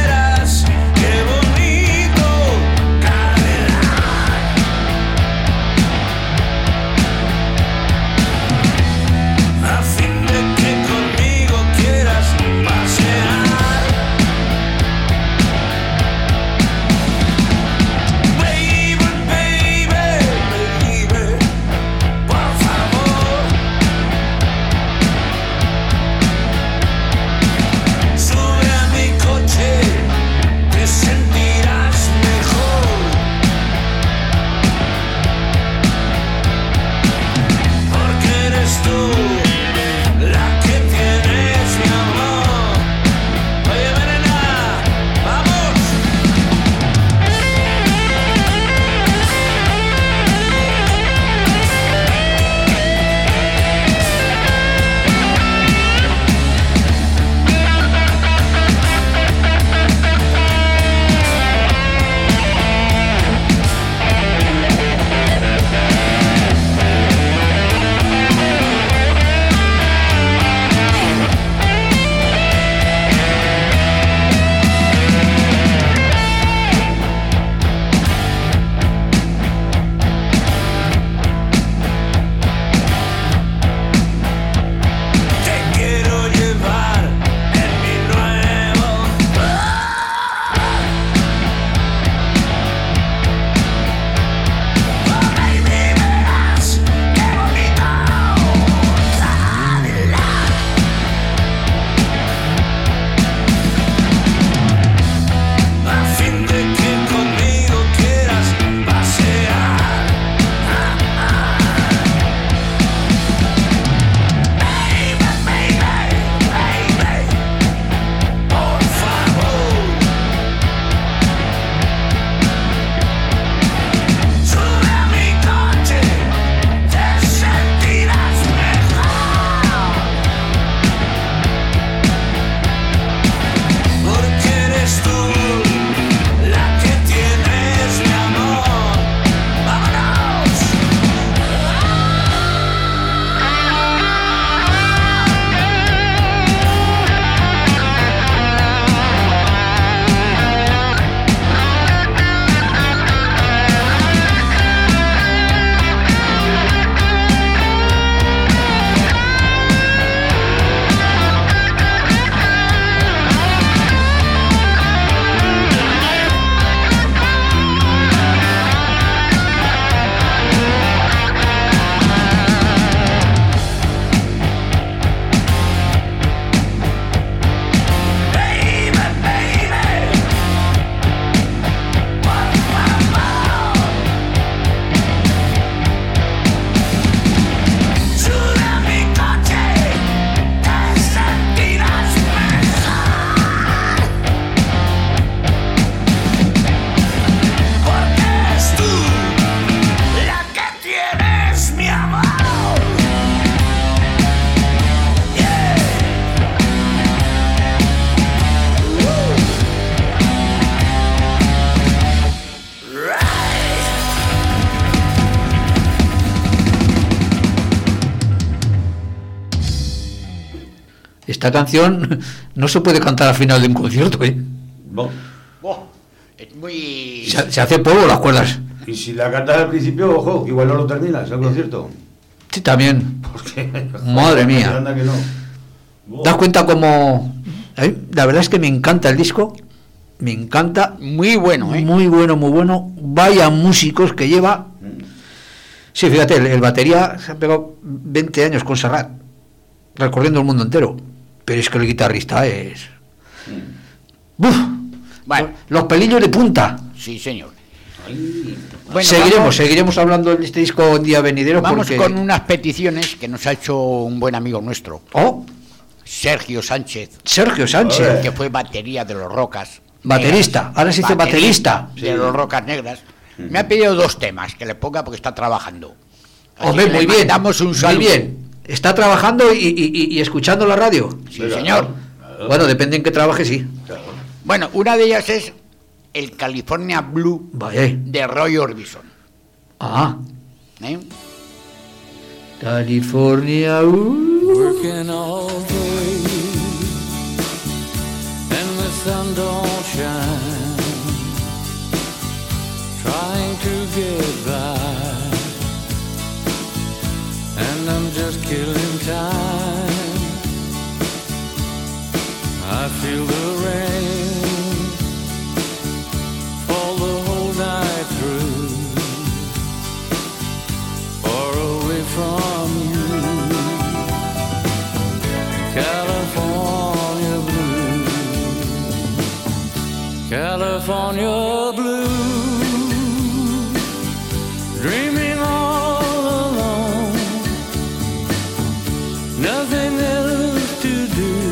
esta canción no se puede cantar al final de un concierto, ¿eh? No. Es muy... Se hace polvo las cuerdas. Y si la cantas al principio, ojo, igual no lo terminas, el concierto. Sí, también. Porque, Madre mía. Anda que no. ¿Te das cuenta cómo...? La verdad es que me encanta el disco. Me encanta. Muy bueno, ¿eh? Muy bueno, muy bueno. Vaya músicos que lleva. Sí, fíjate, el batería se ha pegado 20 años con Serrat, recorriendo el mundo entero. Pero es que el guitarrista es... ¡Buf! Bueno. Los pelillos de punta. Sí, señor. Bueno, seguiremos hablando de este disco un día venidero. Vamos porque... con unas peticiones que nos ha hecho un buen amigo nuestro. Oh, Sergio Sánchez. Sergio Sánchez. Que fue batería de los Rocas. Baterista. Negras. Ahora se dice baterista. De los Rocas Negras. Me ha pedido 2 temas que le ponga porque está trabajando. Así Hombre, que muy le bien. mandamos un saludo. Muy bien. ¿Está trabajando y escuchando la radio? Sí, señor. Bueno, depende en qué trabaje, sí. Bueno, una de ellas es el California Blue Vaya. de Roy Orbison. Ah. ¿Eh? California. Working all day and the sun don't shine, trying to get by, and I'm just killing time. I feel the rain fall the whole night through, far away from you, California blue, California blue, dreaming all alone, nothing else to do,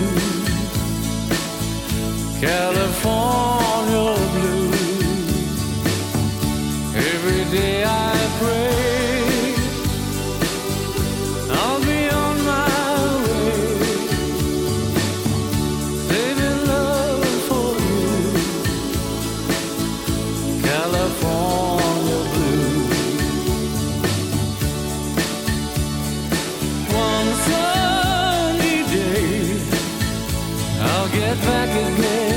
California blue, every day I pray I'll be on my way, saving love for you, California blue. One sunny day I'll get back again,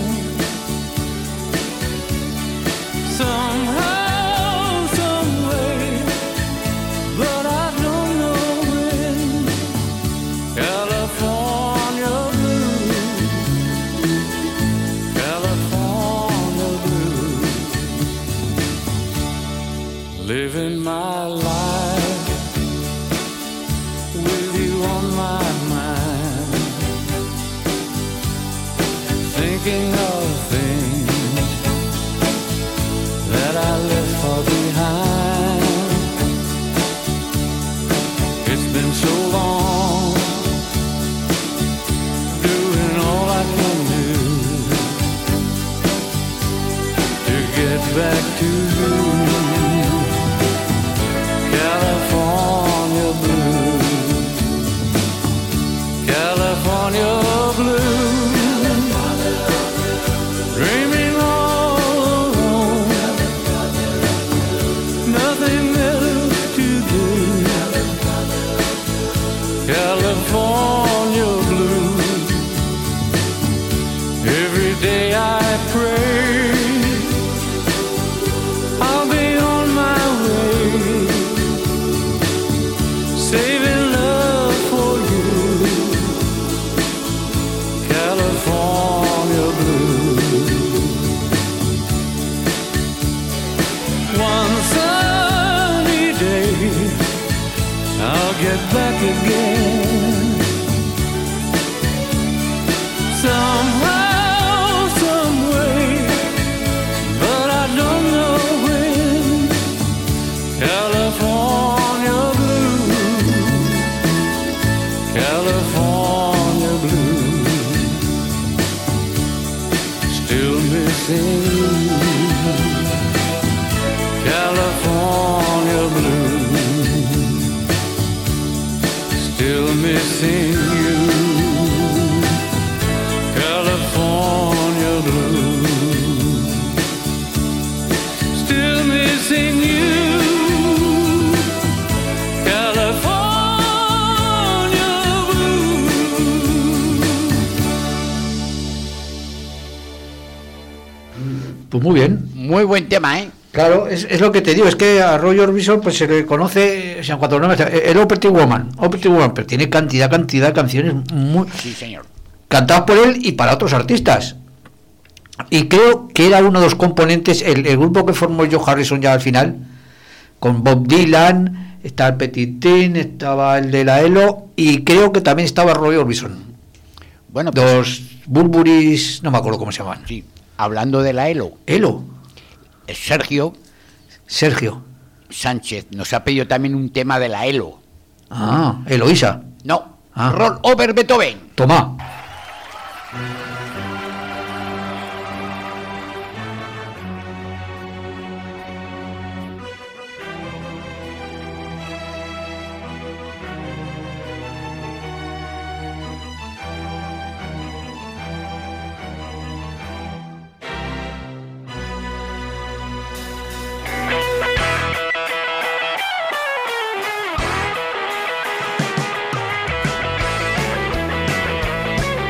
somehow, some way, but I don't know when, California blue, California blue, living my life with you on my mind, thinking of things that I left far behind. It's been so long, doing all I can do to get back to you, California blue, California blue, dreaming all alone, nothing else to do, California blue, every day I pray I'll be on my way, saving love for you, California blue. One sunny day I'll get back again, somehow, some way, but I don't know when, California blue, California blue, still missing you, California blue, still missing you, California blue, still missing you, California blue. Pues muy bien. Muy buen tema, ¿eh? Claro, es lo que te digo, es que a Roy Orbison pues se le conoce, o sea, en cuanto a los nombres, el Pretty Woman, pero tiene cantidad de canciones muy Sí, señor. cantadas por él y para otros artistas. Y creo que era uno de los componentes, el grupo que formó Joe Harrison ya al final, con Bob Dylan, estaba el Petit Tin, estaba el de la ELO, y creo que también estaba Roy Orbison. Bueno, pues, Los Burberrys, no me acuerdo cómo se llaman. sí, hablando de la ELO, ELO, Sergio Sánchez nos ha pedido también un tema de la ELO. Eloísa. No, Ah. Roll Over Beethoven. Toma. Thank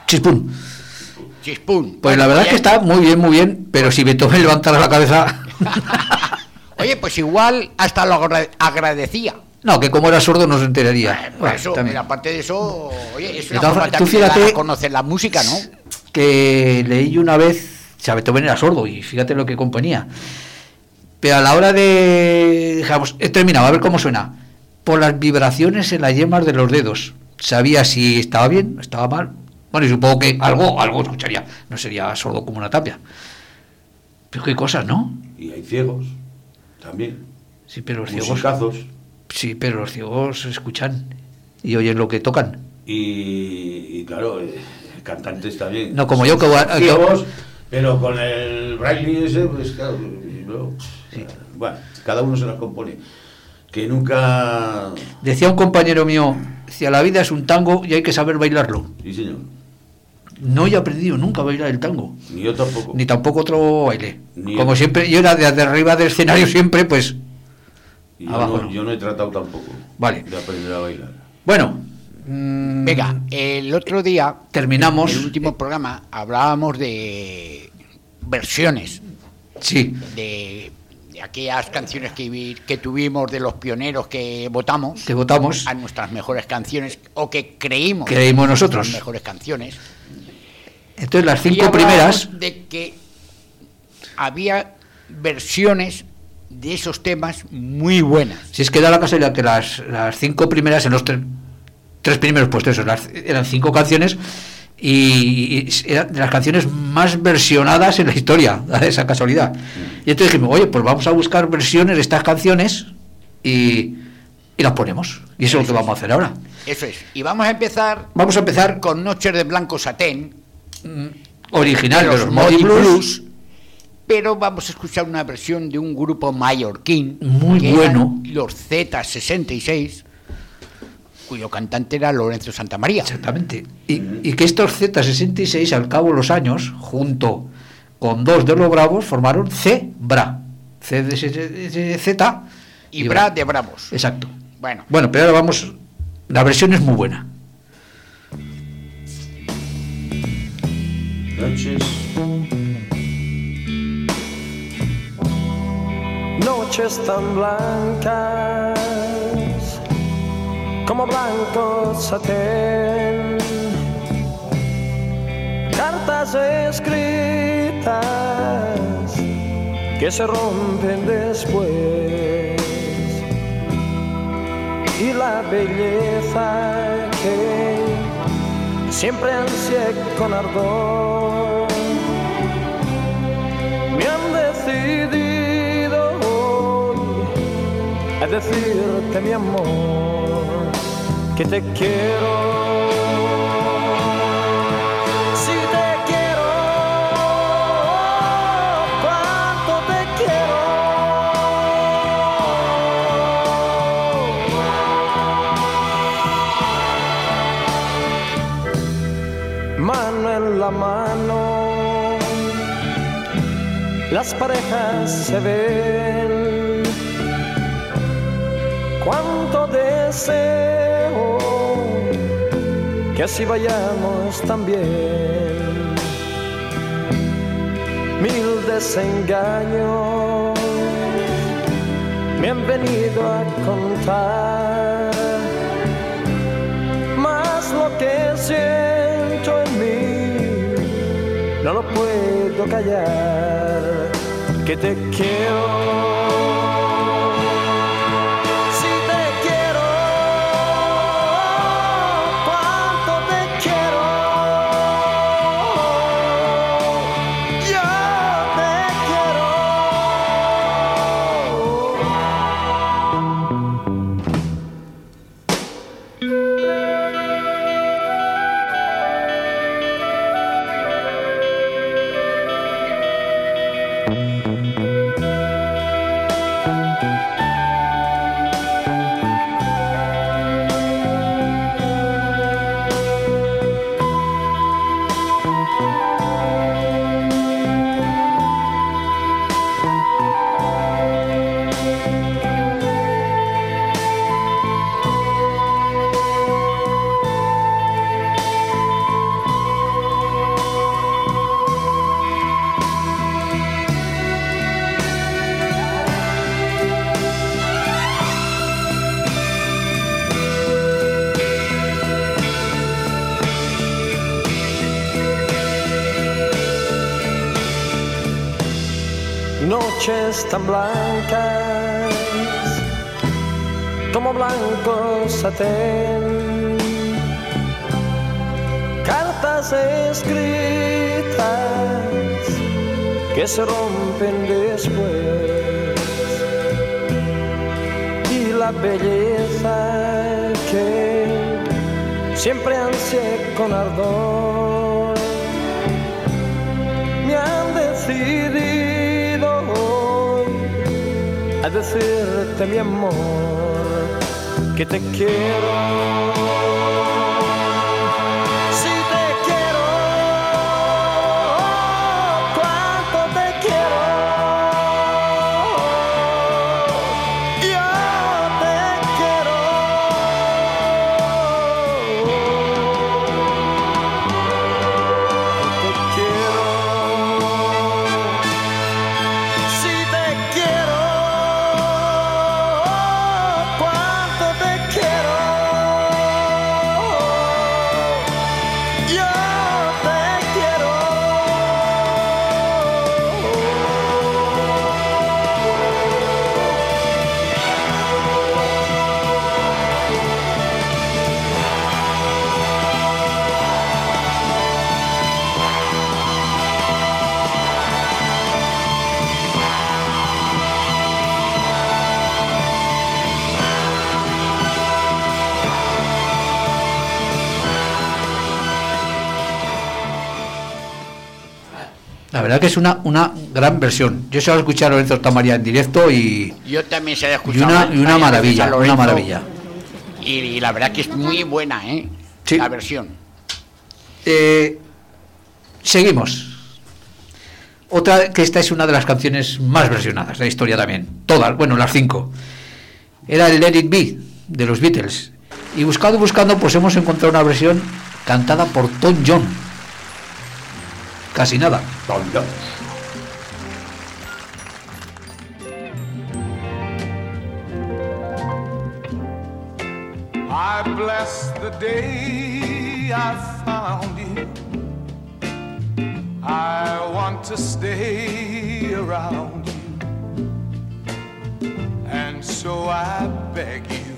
Chispún. Chispún. Pues Bueno, la verdad es que está muy bien, pero si Beethoven levantara la cabeza... Oye, pues igual hasta lo agradecía. No, que como era sordo no se enteraría. Por Bueno, eso, también. mira, aparte de eso, oye, es De una todas forma formas, tú también de dar fíjate a conocer la música, ¿no? Que leí yo una vez, o sea, Beethoven era sordo y fíjate lo que componía. Pero a la hora de... Digamos, he terminado, a ver cómo suena. Por las vibraciones en las yemas de los dedos. Sabía si estaba bien, estaba mal. Bueno, y supongo que algo escucharía. No sería sordo como una tapia. Pero qué cosas, ¿no? Y hay ciegos también. Sí, pero los ciegos... Musicazos. Sí, pero los ciegos escuchan y oyen lo que tocan. Y claro, cantantes también. No, como yo que... Ciegos, pero con el braille ese, pues claro. Sí. Bueno, cada uno se las compone. Que nunca... Decía un compañero mío, decía, la vida es un tango y hay que saber bailarlo. Sí, señor. No he aprendido nunca a bailar el tango. Ni yo tampoco. Ni tampoco otro baile. Ni Como yo. siempre, yo era de arriba del escenario siempre, pues... Y abajo yo no he tratado tampoco Vale. de aprender a bailar. Bueno. Venga, el otro día... Terminamos. En el último programa hablábamos de versiones. Sí. De aquellas canciones que tuvimos, de los pioneros que votamos. Que votamos. A nuestras mejores canciones, o que creímos nosotros. las mejores canciones. Entonces las Y 5 hablábamos primeras... de que había versiones de esos temas muy buenas. Si es que da la casualidad que las 5 primeras, en los 3 primeros puestos, eran 5 canciones y eran de las canciones más versionadas en la historia, da esa casualidad. Y entonces dijimos, oye, pues vamos a buscar versiones de estas canciones y las ponemos. Y eso es lo que vamos a hacer ahora. Eso es. Y vamos a empezar con Noches de Blanco Satén, original de los Moody Blues. Pero vamos a escuchar una versión de un grupo mallorquín muy que bueno, eran los Z66, cuyo cantante era Lorenzo Santamaría. Exactamente. Y que estos Z66, al cabo de los años, junto con 2 de los Bravos, formaron C-Bra. C de Z y Bra de Bravos. Exacto. Bueno, pero ahora vamos... La versión es muy buena. Noches tan blancas como blanco satén, cartas escritas que se rompen después, y la belleza que siempre ansié con ardor, me han decidido a decirte, mi amor, que te quiero. Si te quiero, cuánto te quiero. Mano en la mano, las parejas se ven. Cuánto deseo que así vayamos también. Mil desengaños me han venido a contar, mas lo que siento en mí no lo puedo callar, que te quiero. noches tan blancas como blanco satén, cartas escritas que se rompen después, y la belleza que siempre ansié con ardor, me han decidido hoy a decirte, mi amor, que te quiero. Si te quiero, cuánto te quiero. Yo te quiero. Te quiero. Si te quiero, cuánto te quiero. Yo te quiero. La verdad que es una gran versión. Yo se la escuché a Lorenzo Tamaria en directo y Yo también se ha escuchado. y una maravilla, Lorenzo, una maravilla. Y la verdad que es muy buena, ¿eh? Sí. La versión. Seguimos. Otra, que esta es una de las canciones más versionadas de la historia también. Todas, bueno, las 5. Era el Let It Be de los Beatles. Y buscando, pues hemos encontrado una versión cantada por Tom Jones. Casi nada. I bless the day I found you. I want to stay around you, and so I beg you,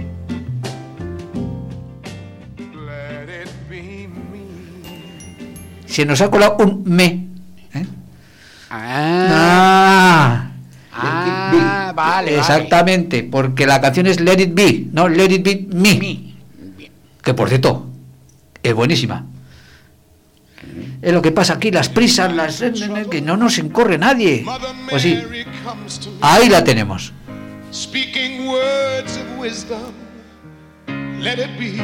let it be me. Se nos ha colado un me. Vale. Exactamente, porque la canción es Let It Be, no Let It Be Me. Que por cierto, es buenísima. Es lo que pasa aquí, las prisas, que no nos encorre nadie. Pues sí, ahí la tenemos. Speaking words of wisdom, let it be.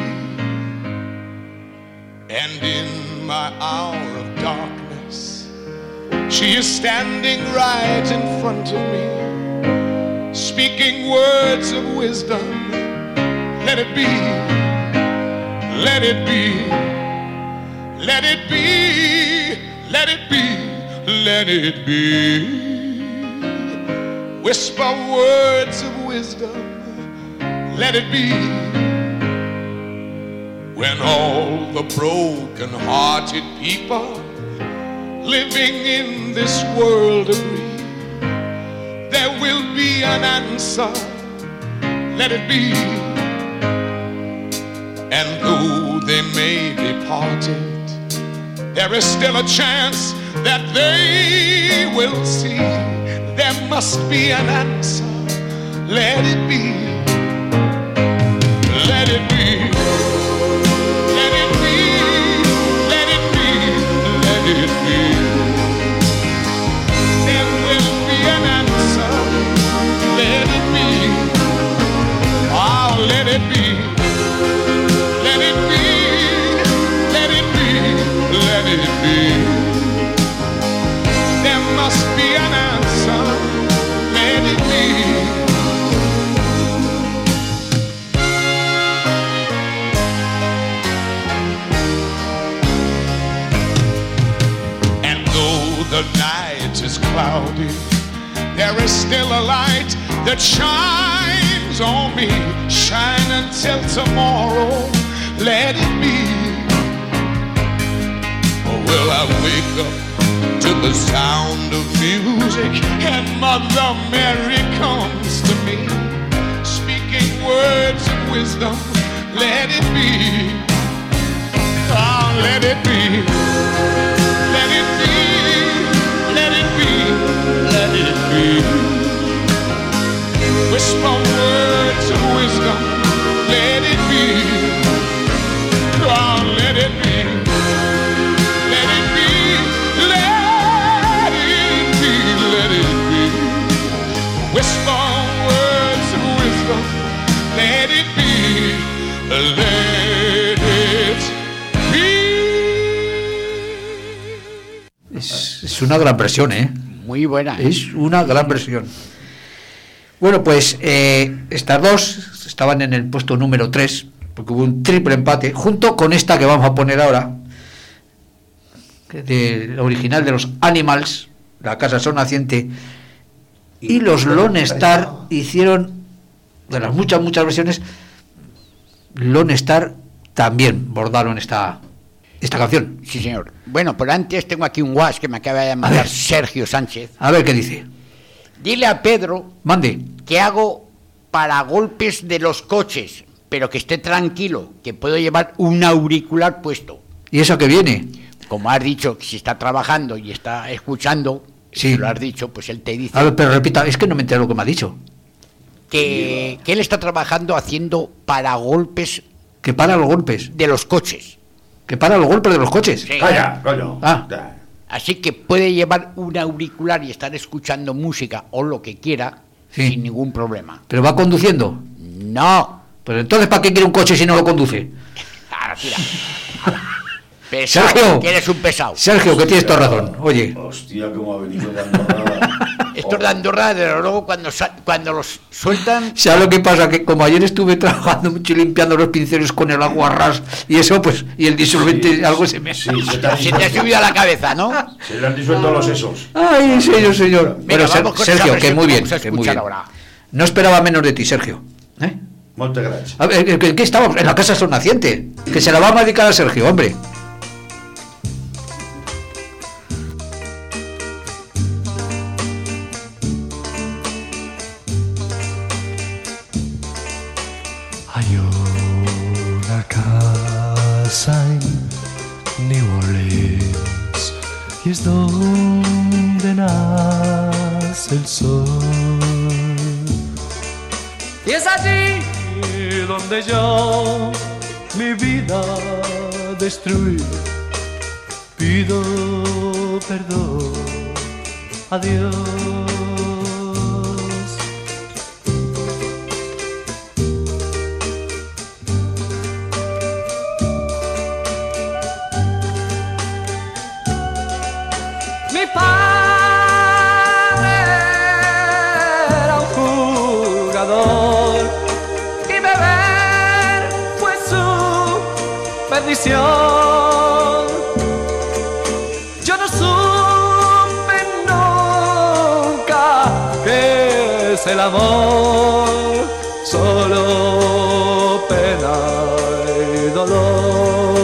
And in my hour of darkness, she is standing right in front of me. Speaking words of wisdom, let it be, let it be, let it be, let it be, let it be. Whisper words of wisdom, let it be. When all the broken-hearted people living in this world agree, there will be an answer, let it be. And though they may be parted, there is still a chance that they will see. There must be an answer, let it be. Let it be. Let it be. Let it be. Let it be. There will be an answer, let it be. Oh, let it be. Let it be. Let it be. Let it be. There must be an answer, let it be. And though the night is cloudy, there is still a light that shines on me. Shine until tomorrow, let it be. Or will I wake up to the sound of music, and Mother Mary comes to me, speaking words of wisdom. Let it be, oh, let it be, let it be, let it be, let it be. Whisper words of wisdom, let it be, oh, let it be, let it be, let it be, let it be. Whisper words of wisdom, let it be, let it be. Es una gran versión, ¿eh? Muy buena. Es una gran versión. Bueno, pues estas dos estaban en el puesto número 3, porque hubo un triple empate, junto con esta que vamos a poner ahora, del original de los Animals, La Casa Sonnaciente, y los Lone Star hicieron, de las muchas versiones, Lone Star también bordaron esta canción. Sí, señor. Bueno, pero antes tengo aquí un WhatsApp que me acaba de mandar Sergio Sánchez. A ver qué dice. Dile a Pedro Mande. que hago paragolpes de los coches, pero que esté tranquilo, que puedo llevar un auricular puesto. ¿Y eso que viene? Como has dicho, que si está trabajando y está escuchando, sí, si lo has dicho, pues él te dice... A ver, pero repita, es que no me entero lo que me ha dicho. Que él está trabajando haciendo paragolpes... ¿Que para los golpes? De los coches. ¿Que para los golpes de los coches? Sí. Calla, coño. Ah. Así que puede llevar un auricular y estar escuchando música o lo que quiera, sí, sin ningún problema. ¿Pero va conduciendo? No. Pues entonces, ¿para qué quiere un coche si no lo conduce? Ahora, tira. Pesado, Sergio, que eres un pesado. Sergio, que tienes toda razón. Oye. Hostia, cómo ha venido de Andorra. Estos de Andorra, desde luego, cuando los sueltan... ¿Sabes lo que pasa? Que como ayer estuve trabajando mucho y limpiando los pinceles con el agua ras y eso, pues, y el disolvente, sí, algo se me... Sí, se te ha subido a la cabeza, ¿no? Se le han disuelto los sesos. Ay, señor. Venga, bueno, Sergio, que muy bien, que muy bien. Ahora. No esperaba menos de ti, Sergio. Muchas gracias. A ver, ¿qué estamos? En La Casa Sonnaciente. Que se la vamos a dedicar a Sergio, hombre. Hay una casa en New Orleans y es donde nace el sol. Y es allí donde yo mi vida destruí. Pido perdón a Dios. Mi padre era un jugador y beber fue su perdición. Yo no supe nunca qué es el amor, solo pena y dolor.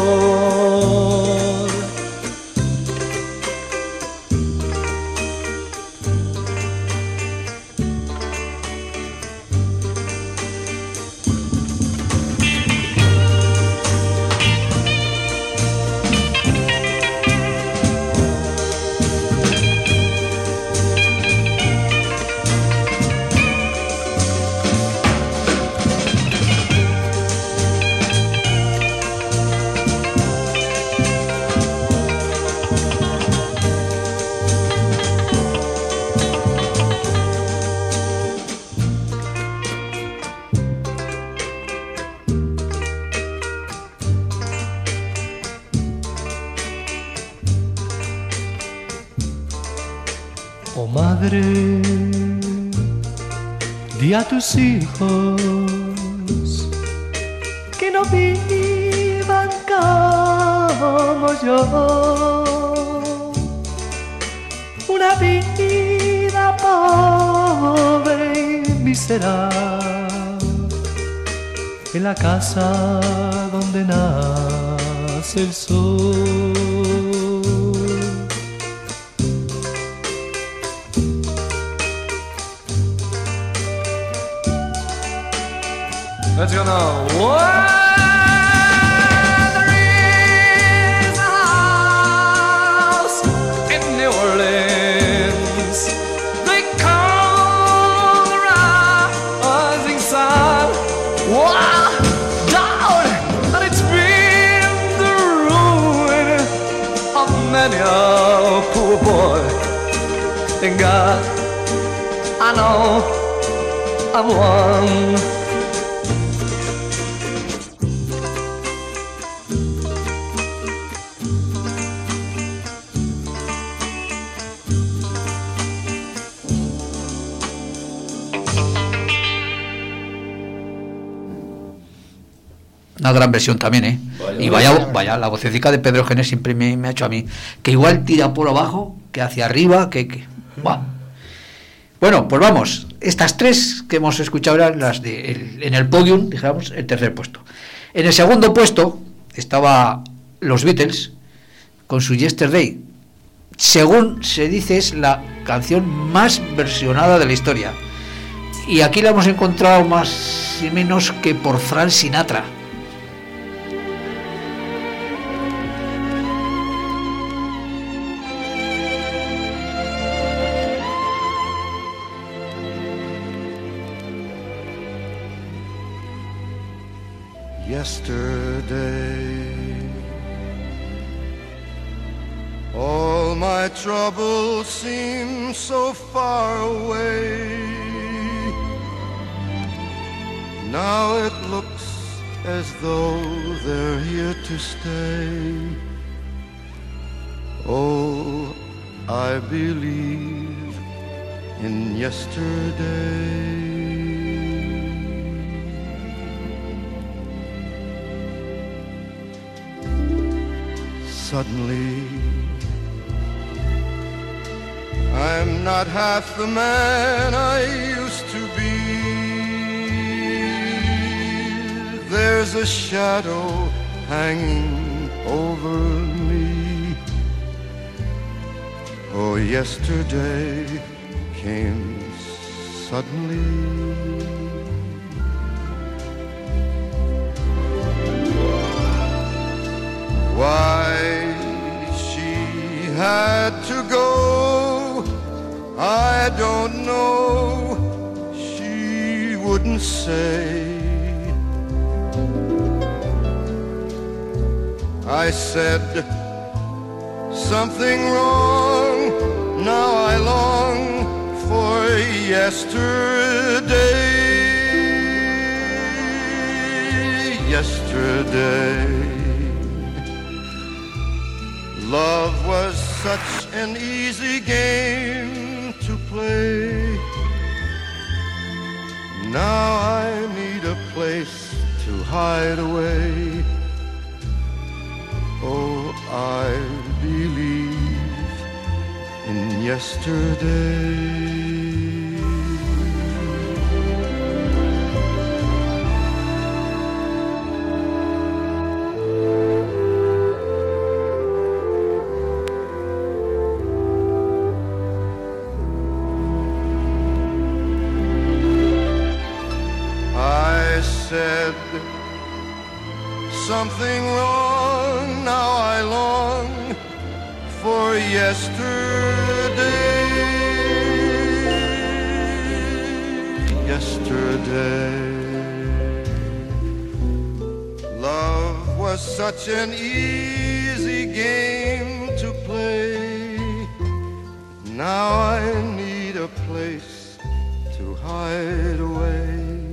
Oh madre, di a tus hijos que no vivan como yo, una vida pobre y miserable en la casa donde nace el sol. that's gonna work. There is a house in New Orleans. They call the rising sun. Wow, down, and it's been the ruin of many a poor boy. And God, I know I'm one. Una gran versión también, ¿eh? Y vaya, la vocecica de Pedro Gené siempre me ha hecho a mí. Que igual tira por abajo, que hacia arriba, Buah. Bueno, pues vamos. Estas tres que hemos escuchado eran las en el podium, dijéramos, el tercer puesto. En el segundo puesto estaba los Beatles con su Yesterday. Según se dice, es la canción más versionada de la historia. Y aquí la hemos encontrado más y menos que por Frank Sinatra. Yesterday, all my troubles seem so far away. Now it looks as though they're here to stay. Oh, I believe in yesterday. Suddenly, I'm not half the man I used to be. There's a shadow hanging over me. Oh, yesterday came suddenly. Why she had to go, I don't know. She wouldn't say. I said something wrong. Now I long for yesterday. Yesterday, love was such an easy game to play. Now I need a place to hide away. Oh, I believe in yesterday. Said something wrong, now I long for yesterday. Yesterday, love was such an easy game to play. Now I need a place to hide away.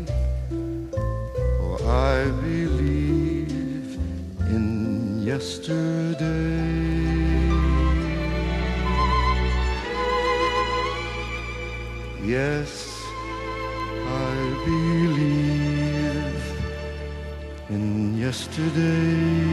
I believe in yesterday. Yes, I believe in yesterday.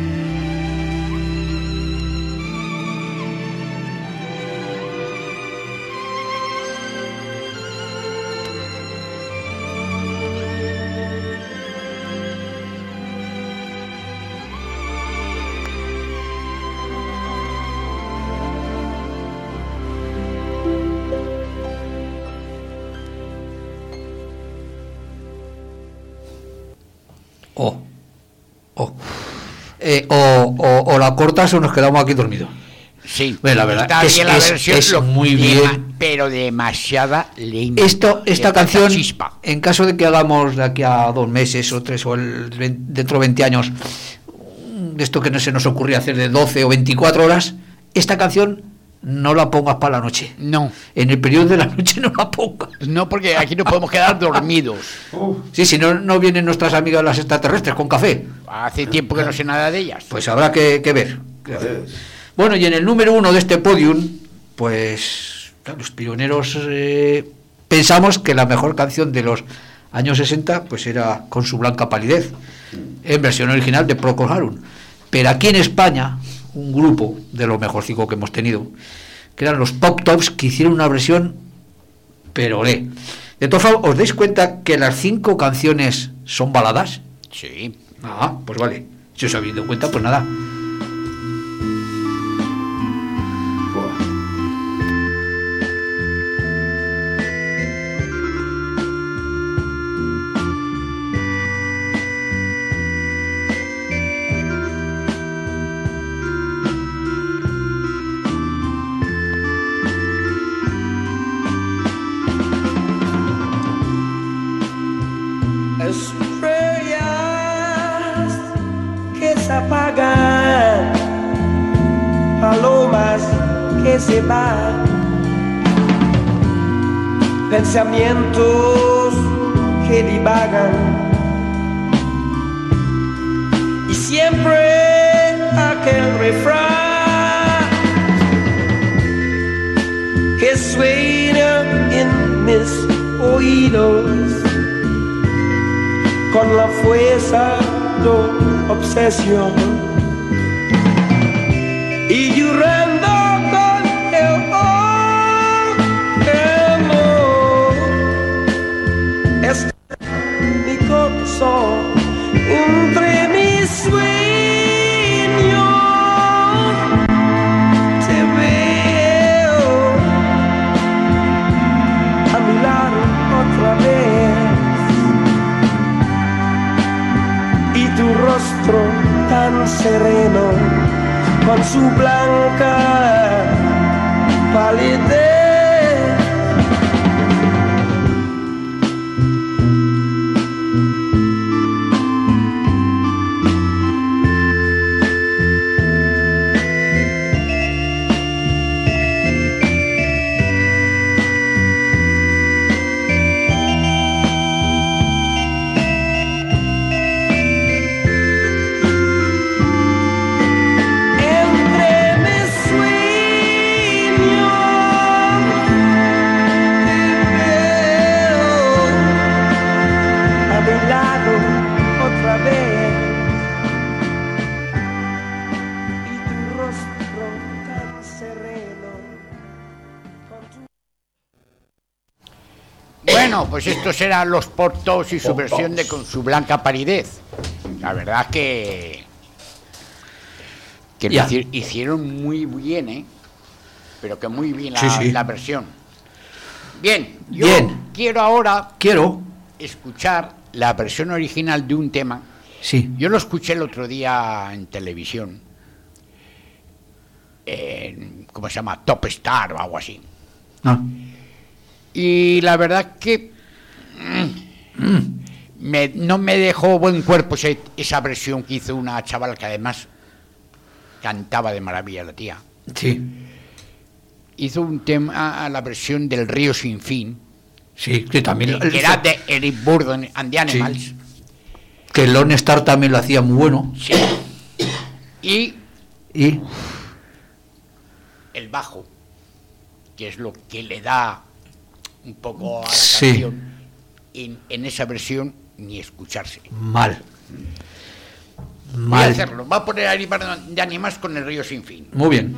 o la cortas o nos quedamos aquí dormidos. Sí, bueno, la verdad está es, bien la versión, es muy bien, pero demasiada lenta. Esta canción, chispa. En caso de que hagamos de aquí a 2 meses o 3 o dentro de 20 años, de esto que no se nos ocurría hacer de 12 o 24 horas, esta canción no la pongas para la noche. No. En el periodo de la noche no la pongas. No, porque aquí no podemos quedar dormidos. Sí, si no vienen nuestras amigas las extraterrestres con café. Hace tiempo que no sé nada de ellas. Pues habrá que ver. Bueno, y en el número 1 de este podium, pues los pioneros pensamos que la mejor canción de los años 60 pues era Con su blanca palidez, en versión original de Procol Harum. Pero aquí en España, un grupo de los mejorcicos que hemos tenido, que eran los Pop Tops, que hicieron una versión pero de todas formas, ¿os dais cuenta que las 5 canciones son baladas? Sí. Ah, pues vale. Si os habéis dado cuenta, pues nada. Estrellas que se apagan, palomas que se van, pensamientos que divagan, y siempre aquel refrán que suena en mis oídos con la fuerza de obsesión, y llorando con el amor, está mi corazón entre mis sueños, te veo a mi lado otra vez. Tu rostro tan sereno, con su blanca palidez. Bueno, pues estos eran los Pop Tops y su versión de Con su blanca palidez. La verdad que lo hicieron muy bien, ¿eh? Pero que muy bien la versión. Bien, yo quiero ahora escuchar la versión original de un tema. Sí. Yo lo escuché el otro día en televisión. ¿Cómo se llama? Top Star o algo así. Ah. Y la verdad que no me dejó buen cuerpo esa versión que hizo una chavala que además cantaba de maravilla la tía. Sí. Hizo un tema, la versión del Río Sin Fin. Sí, que también... Que era de Eric Burdon and the Animals. Sí. Que Lone Star también lo hacía muy bueno. Sí. Y el bajo, que es lo que le da un poco a la canción, en esa versión ni escucharse. Mal. Voy a hacerlo. Va a poner a Eric Burdon de Animals con el Río Sin Fin. Muy bien.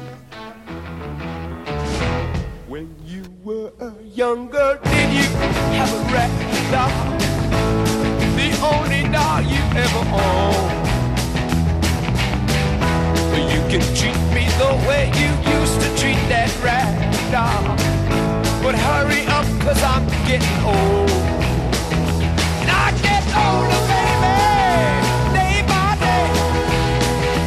When you were younger, did you have a ragdoll? The only doll you ever owned. You can treat me the way you used to treat that ragdoll. But hurry up, 'cause I'm getting old. And I get older, baby, day by day.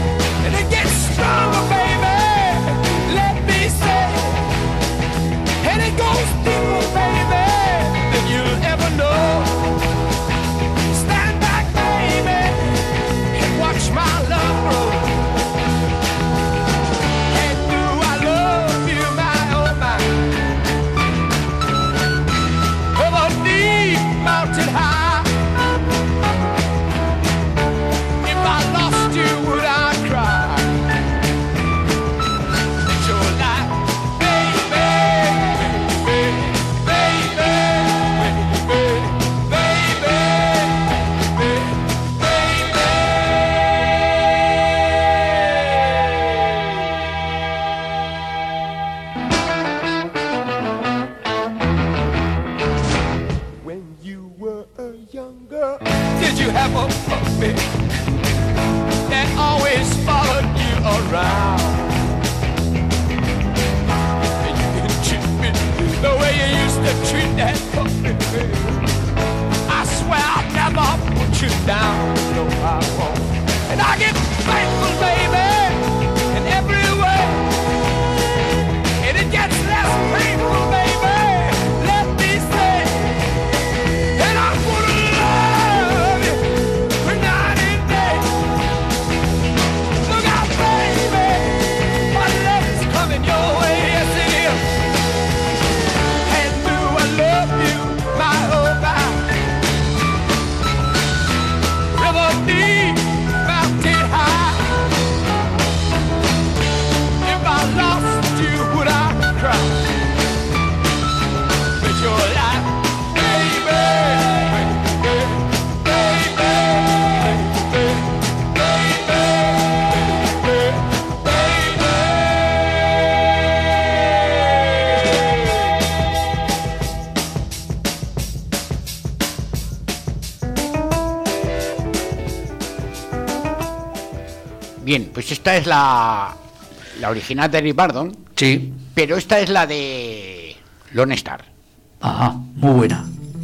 Bien, pues esta es la original de Eric Burdon. Sí. Pero esta es la de Lone Star. Ajá, muy buena.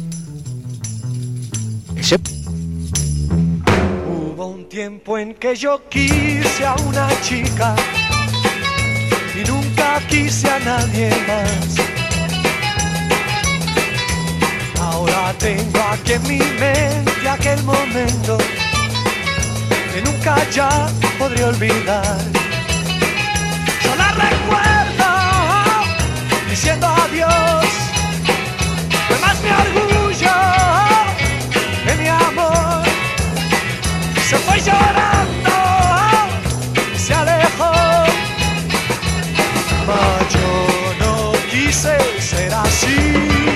Ese... Hubo un tiempo en que yo quise a una chica y nunca quise a nadie más. Ahora tengo aquí en mi mente aquel momento que nunca ya podré olvidar. Yo la recuerdo diciendo adiós, fue más mi orgullo que mi amor. Se fue llorando, se alejó, mas yo no quise ser así.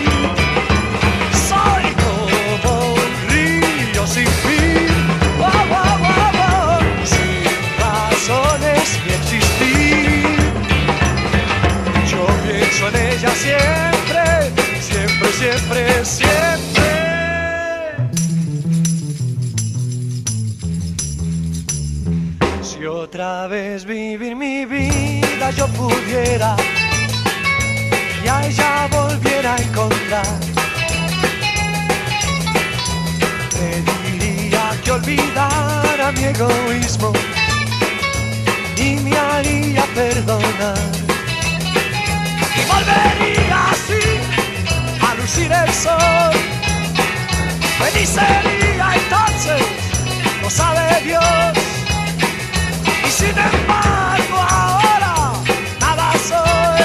Soy como un río sin fin, sin razones ni existir. Yo pienso en ella siempre, siempre, siempre, siempre. Si otra vez vivir mi vida yo pudiera y a ella volviera a encontrar, le diría que olvidara mi egoísmo y me haría perdonar. Y volvería así a lucir el sol. Feliz sería entonces, lo sabe Dios. Y sin embargo ahora nada soy.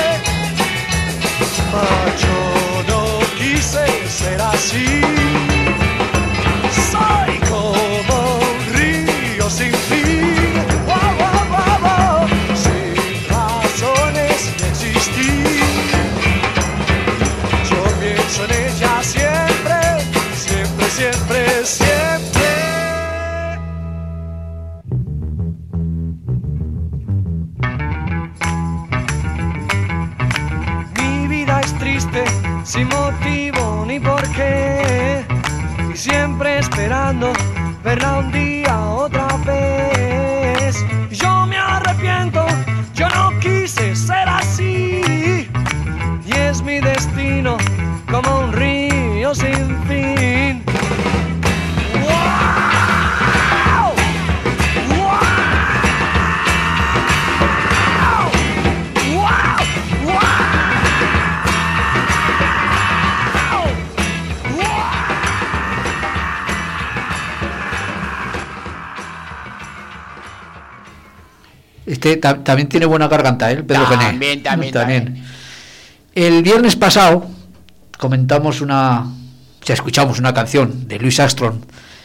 Mas yo no quise ser así. Soy como un río sin fin, sin razones ni existir. Yo pienso en ella siempre, siempre, siempre, siempre. Mi vida es triste, sin motivo ni por qué, y siempre esperando verla un día otra vez. Yo me arrepiento, yo no quise ser así, y es mi destino como un río sin fin. ¡Wow! ¡Wow! ¡Wow! ¡Wow! Este también tiene buena garganta, ¿eh? Pedro Gené. También. El viernes pasado escuchamos una canción de Louis Armstrong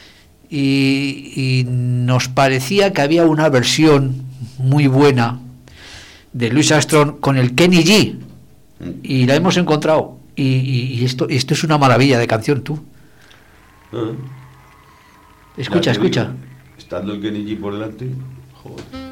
y nos parecía que había una versión muy buena de Louis Armstrong con el Kenny G, y la hemos encontrado, y esto es una maravilla de canción, tú. Escucha. Estando el Kenny G por delante, joder.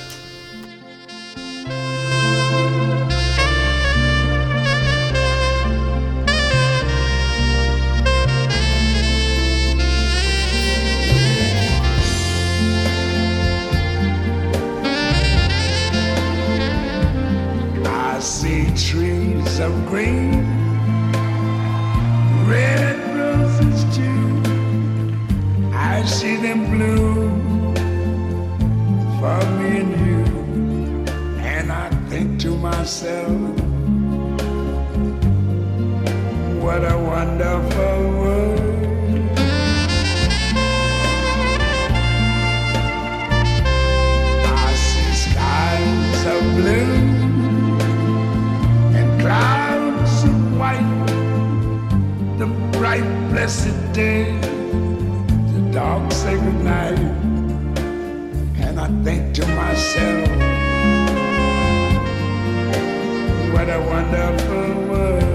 I see trees of green, red roses too. I see them bloom for me and you. And I think to myself, what a wonderful world. I see skies of blue, clouds of white, the bright blessed day, the dark sacred night. And I think to myself, what a wonderful world.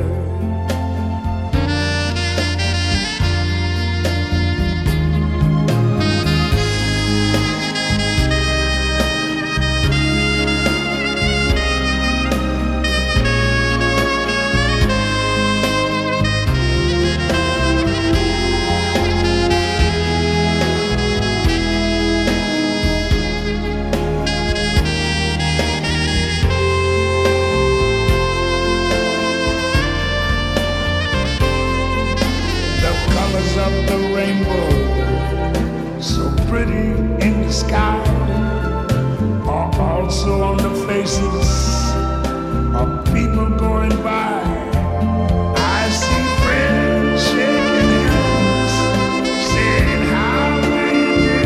pretty in the sky are also on the faces of people going by. I see friends shaking hands, saying how do you do.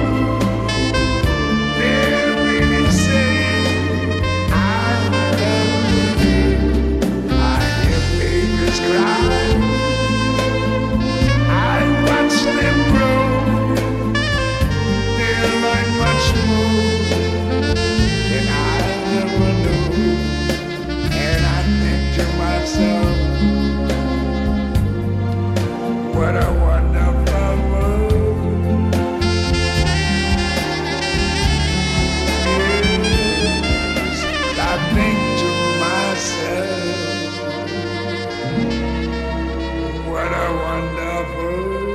They're really saying I love you. I hear babies cry, I watch them grow. They'll learn much more than I ever knew. And I think to myself, what a wonderful world. Yes, I think to myself, what a wonderful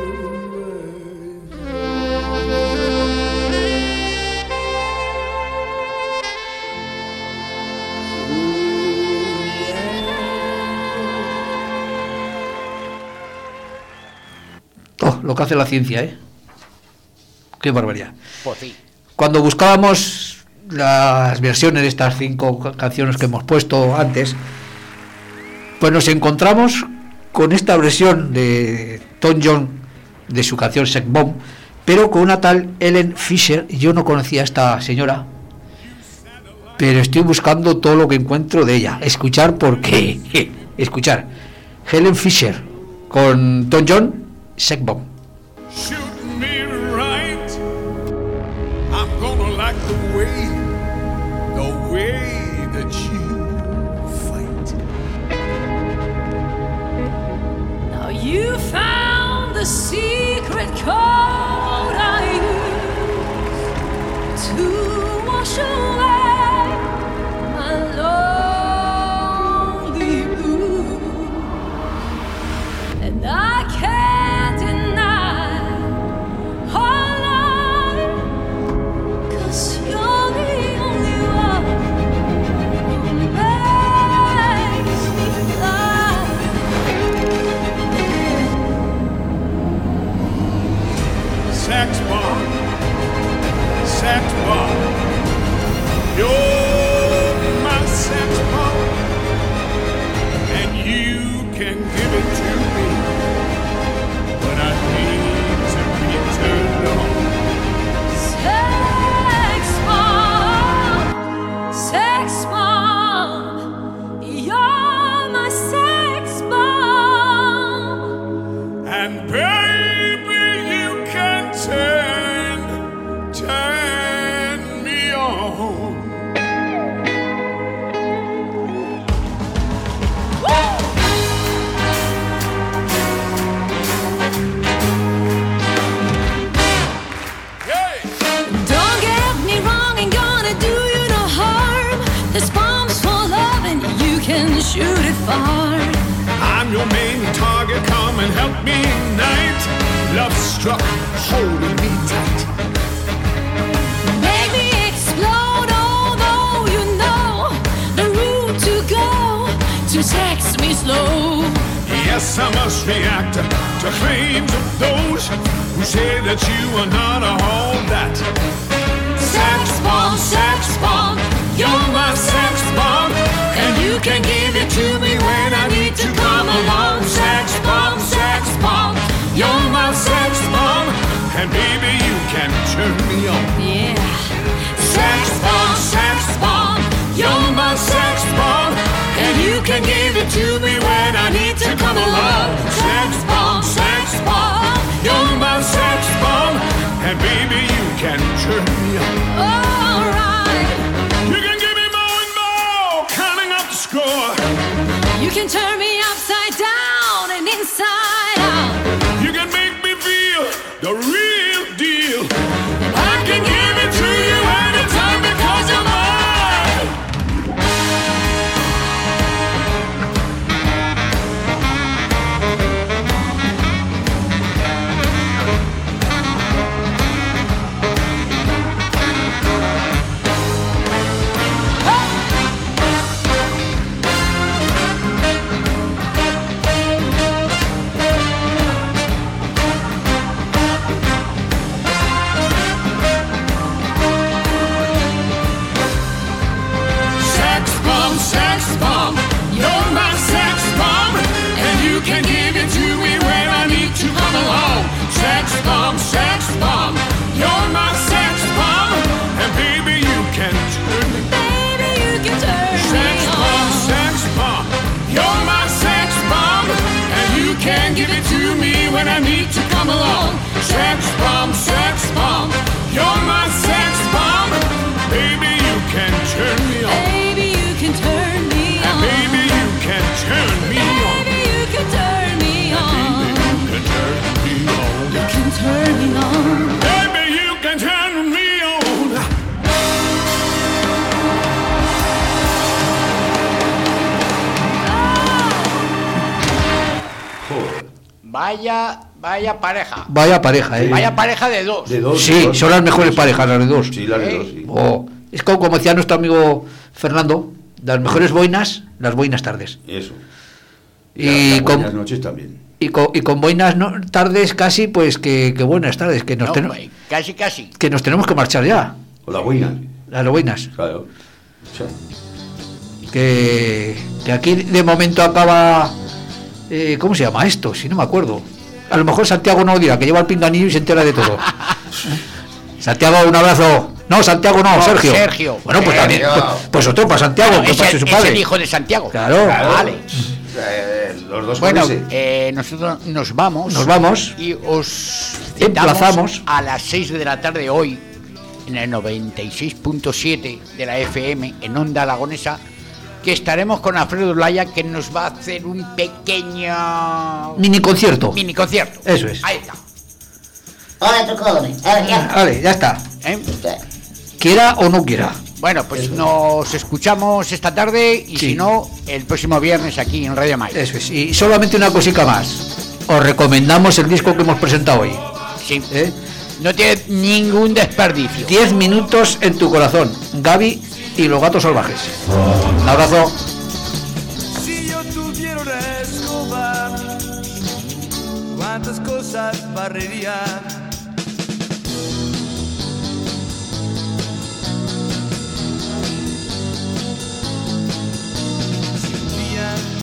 Lo que hace la ciencia, ¿eh? Qué barbaridad. Pues sí. Cuando buscábamos las versiones de estas 5 canciones que hemos puesto antes, pues nos encontramos con esta versión de Tom Jones de su canción Sex Bomb, pero con una tal Helen Fisher. Yo no conocía a esta señora, pero estoy buscando todo lo que encuentro de ella. Escuchar porque escuchar Helen Fisher con Tom Jones, Sex Bomb. Shoot me right, I'm gonna like the way that you fight. Now you found the secret code I use to wash away my lonely blue, and I can't deny our love, 'cause you're the only one who makes me fly. Sex bomb, you're my sex bomb, and you can give it to me when I need to be turned on. Sex bomb, you're my sex bomb, And baby, you can turn me on. don't get me wrong, ain't gonna do you no harm. This bomb's for love and you can shoot it far. I'm your main target, come and help me ignite. Love struck, holding me tight. Make me explode, although you know the route to go to sex me slow. Yes, I must react to claims of those who say that you are not all that. Sex bomb, you're my sex bomb, and you can give it to me when I need to come along. Sex bomb, You're my sex bomb, and baby, you can turn me on. yeah. Sex bomb, You're my sex bomb, and you can give it to me when I need to come along. Sex bomb, you're my sex bomb, and baby, you can turn me on. alright. You can give me more and more, counting up the score. You can turn me upside down and inside out. You can make me feel the real deal. I can give it to you anytime because you're mine. Vaya pareja. Vaya pareja, ¿eh? Vaya pareja de dos. Sí, son las mejores parejas, las de dos. Sí, las de dos, sí. Oh, es como decía nuestro amigo Fernando, las mejores boinas, las boinas tardes. Eso. Y las con buenas noches también. Y con boinas tardes casi, pues que buenas tardes, que nos, No, casi. que nos tenemos que marchar ya. Con las boinas. Las boinas. Claro. Sí. Que aquí de momento acaba... ¿cómo se llama esto? Si no me acuerdo. A lo mejor Santiago no dirá, que lleva el pinganillo y se entera de todo. Santiago, un abrazo. No, Santiago no, Sergio. Bueno, pues también. Pues otro para Santiago, Bueno, que pase su padre. es el hijo de Santiago. Claro. Vale. Los dos. Bueno, nosotros nos vamos. Nos vamos. Y os emplazamos a las 6 de la tarde hoy, en el 96.7 de la FM, en Onda Aragonesa, que estaremos con Alfredo Olaya, que nos va a hacer un pequeño... Mini concierto. Eso es. Ahí está. Vale, ya está. Quiera o no quiera. Bueno, pues nos escuchamos esta tarde y si no, el próximo viernes aquí en Radio Mai. Eso es. Y solamente una cosita más. Os recomendamos el disco que hemos presentado hoy. Sí. No tiene ningún desperdicio. 10 minutos en tu corazón. Gaby y los gatos salvajes. Un abrazo. Si yo tuviera una escoba, cuántas cosas barrería.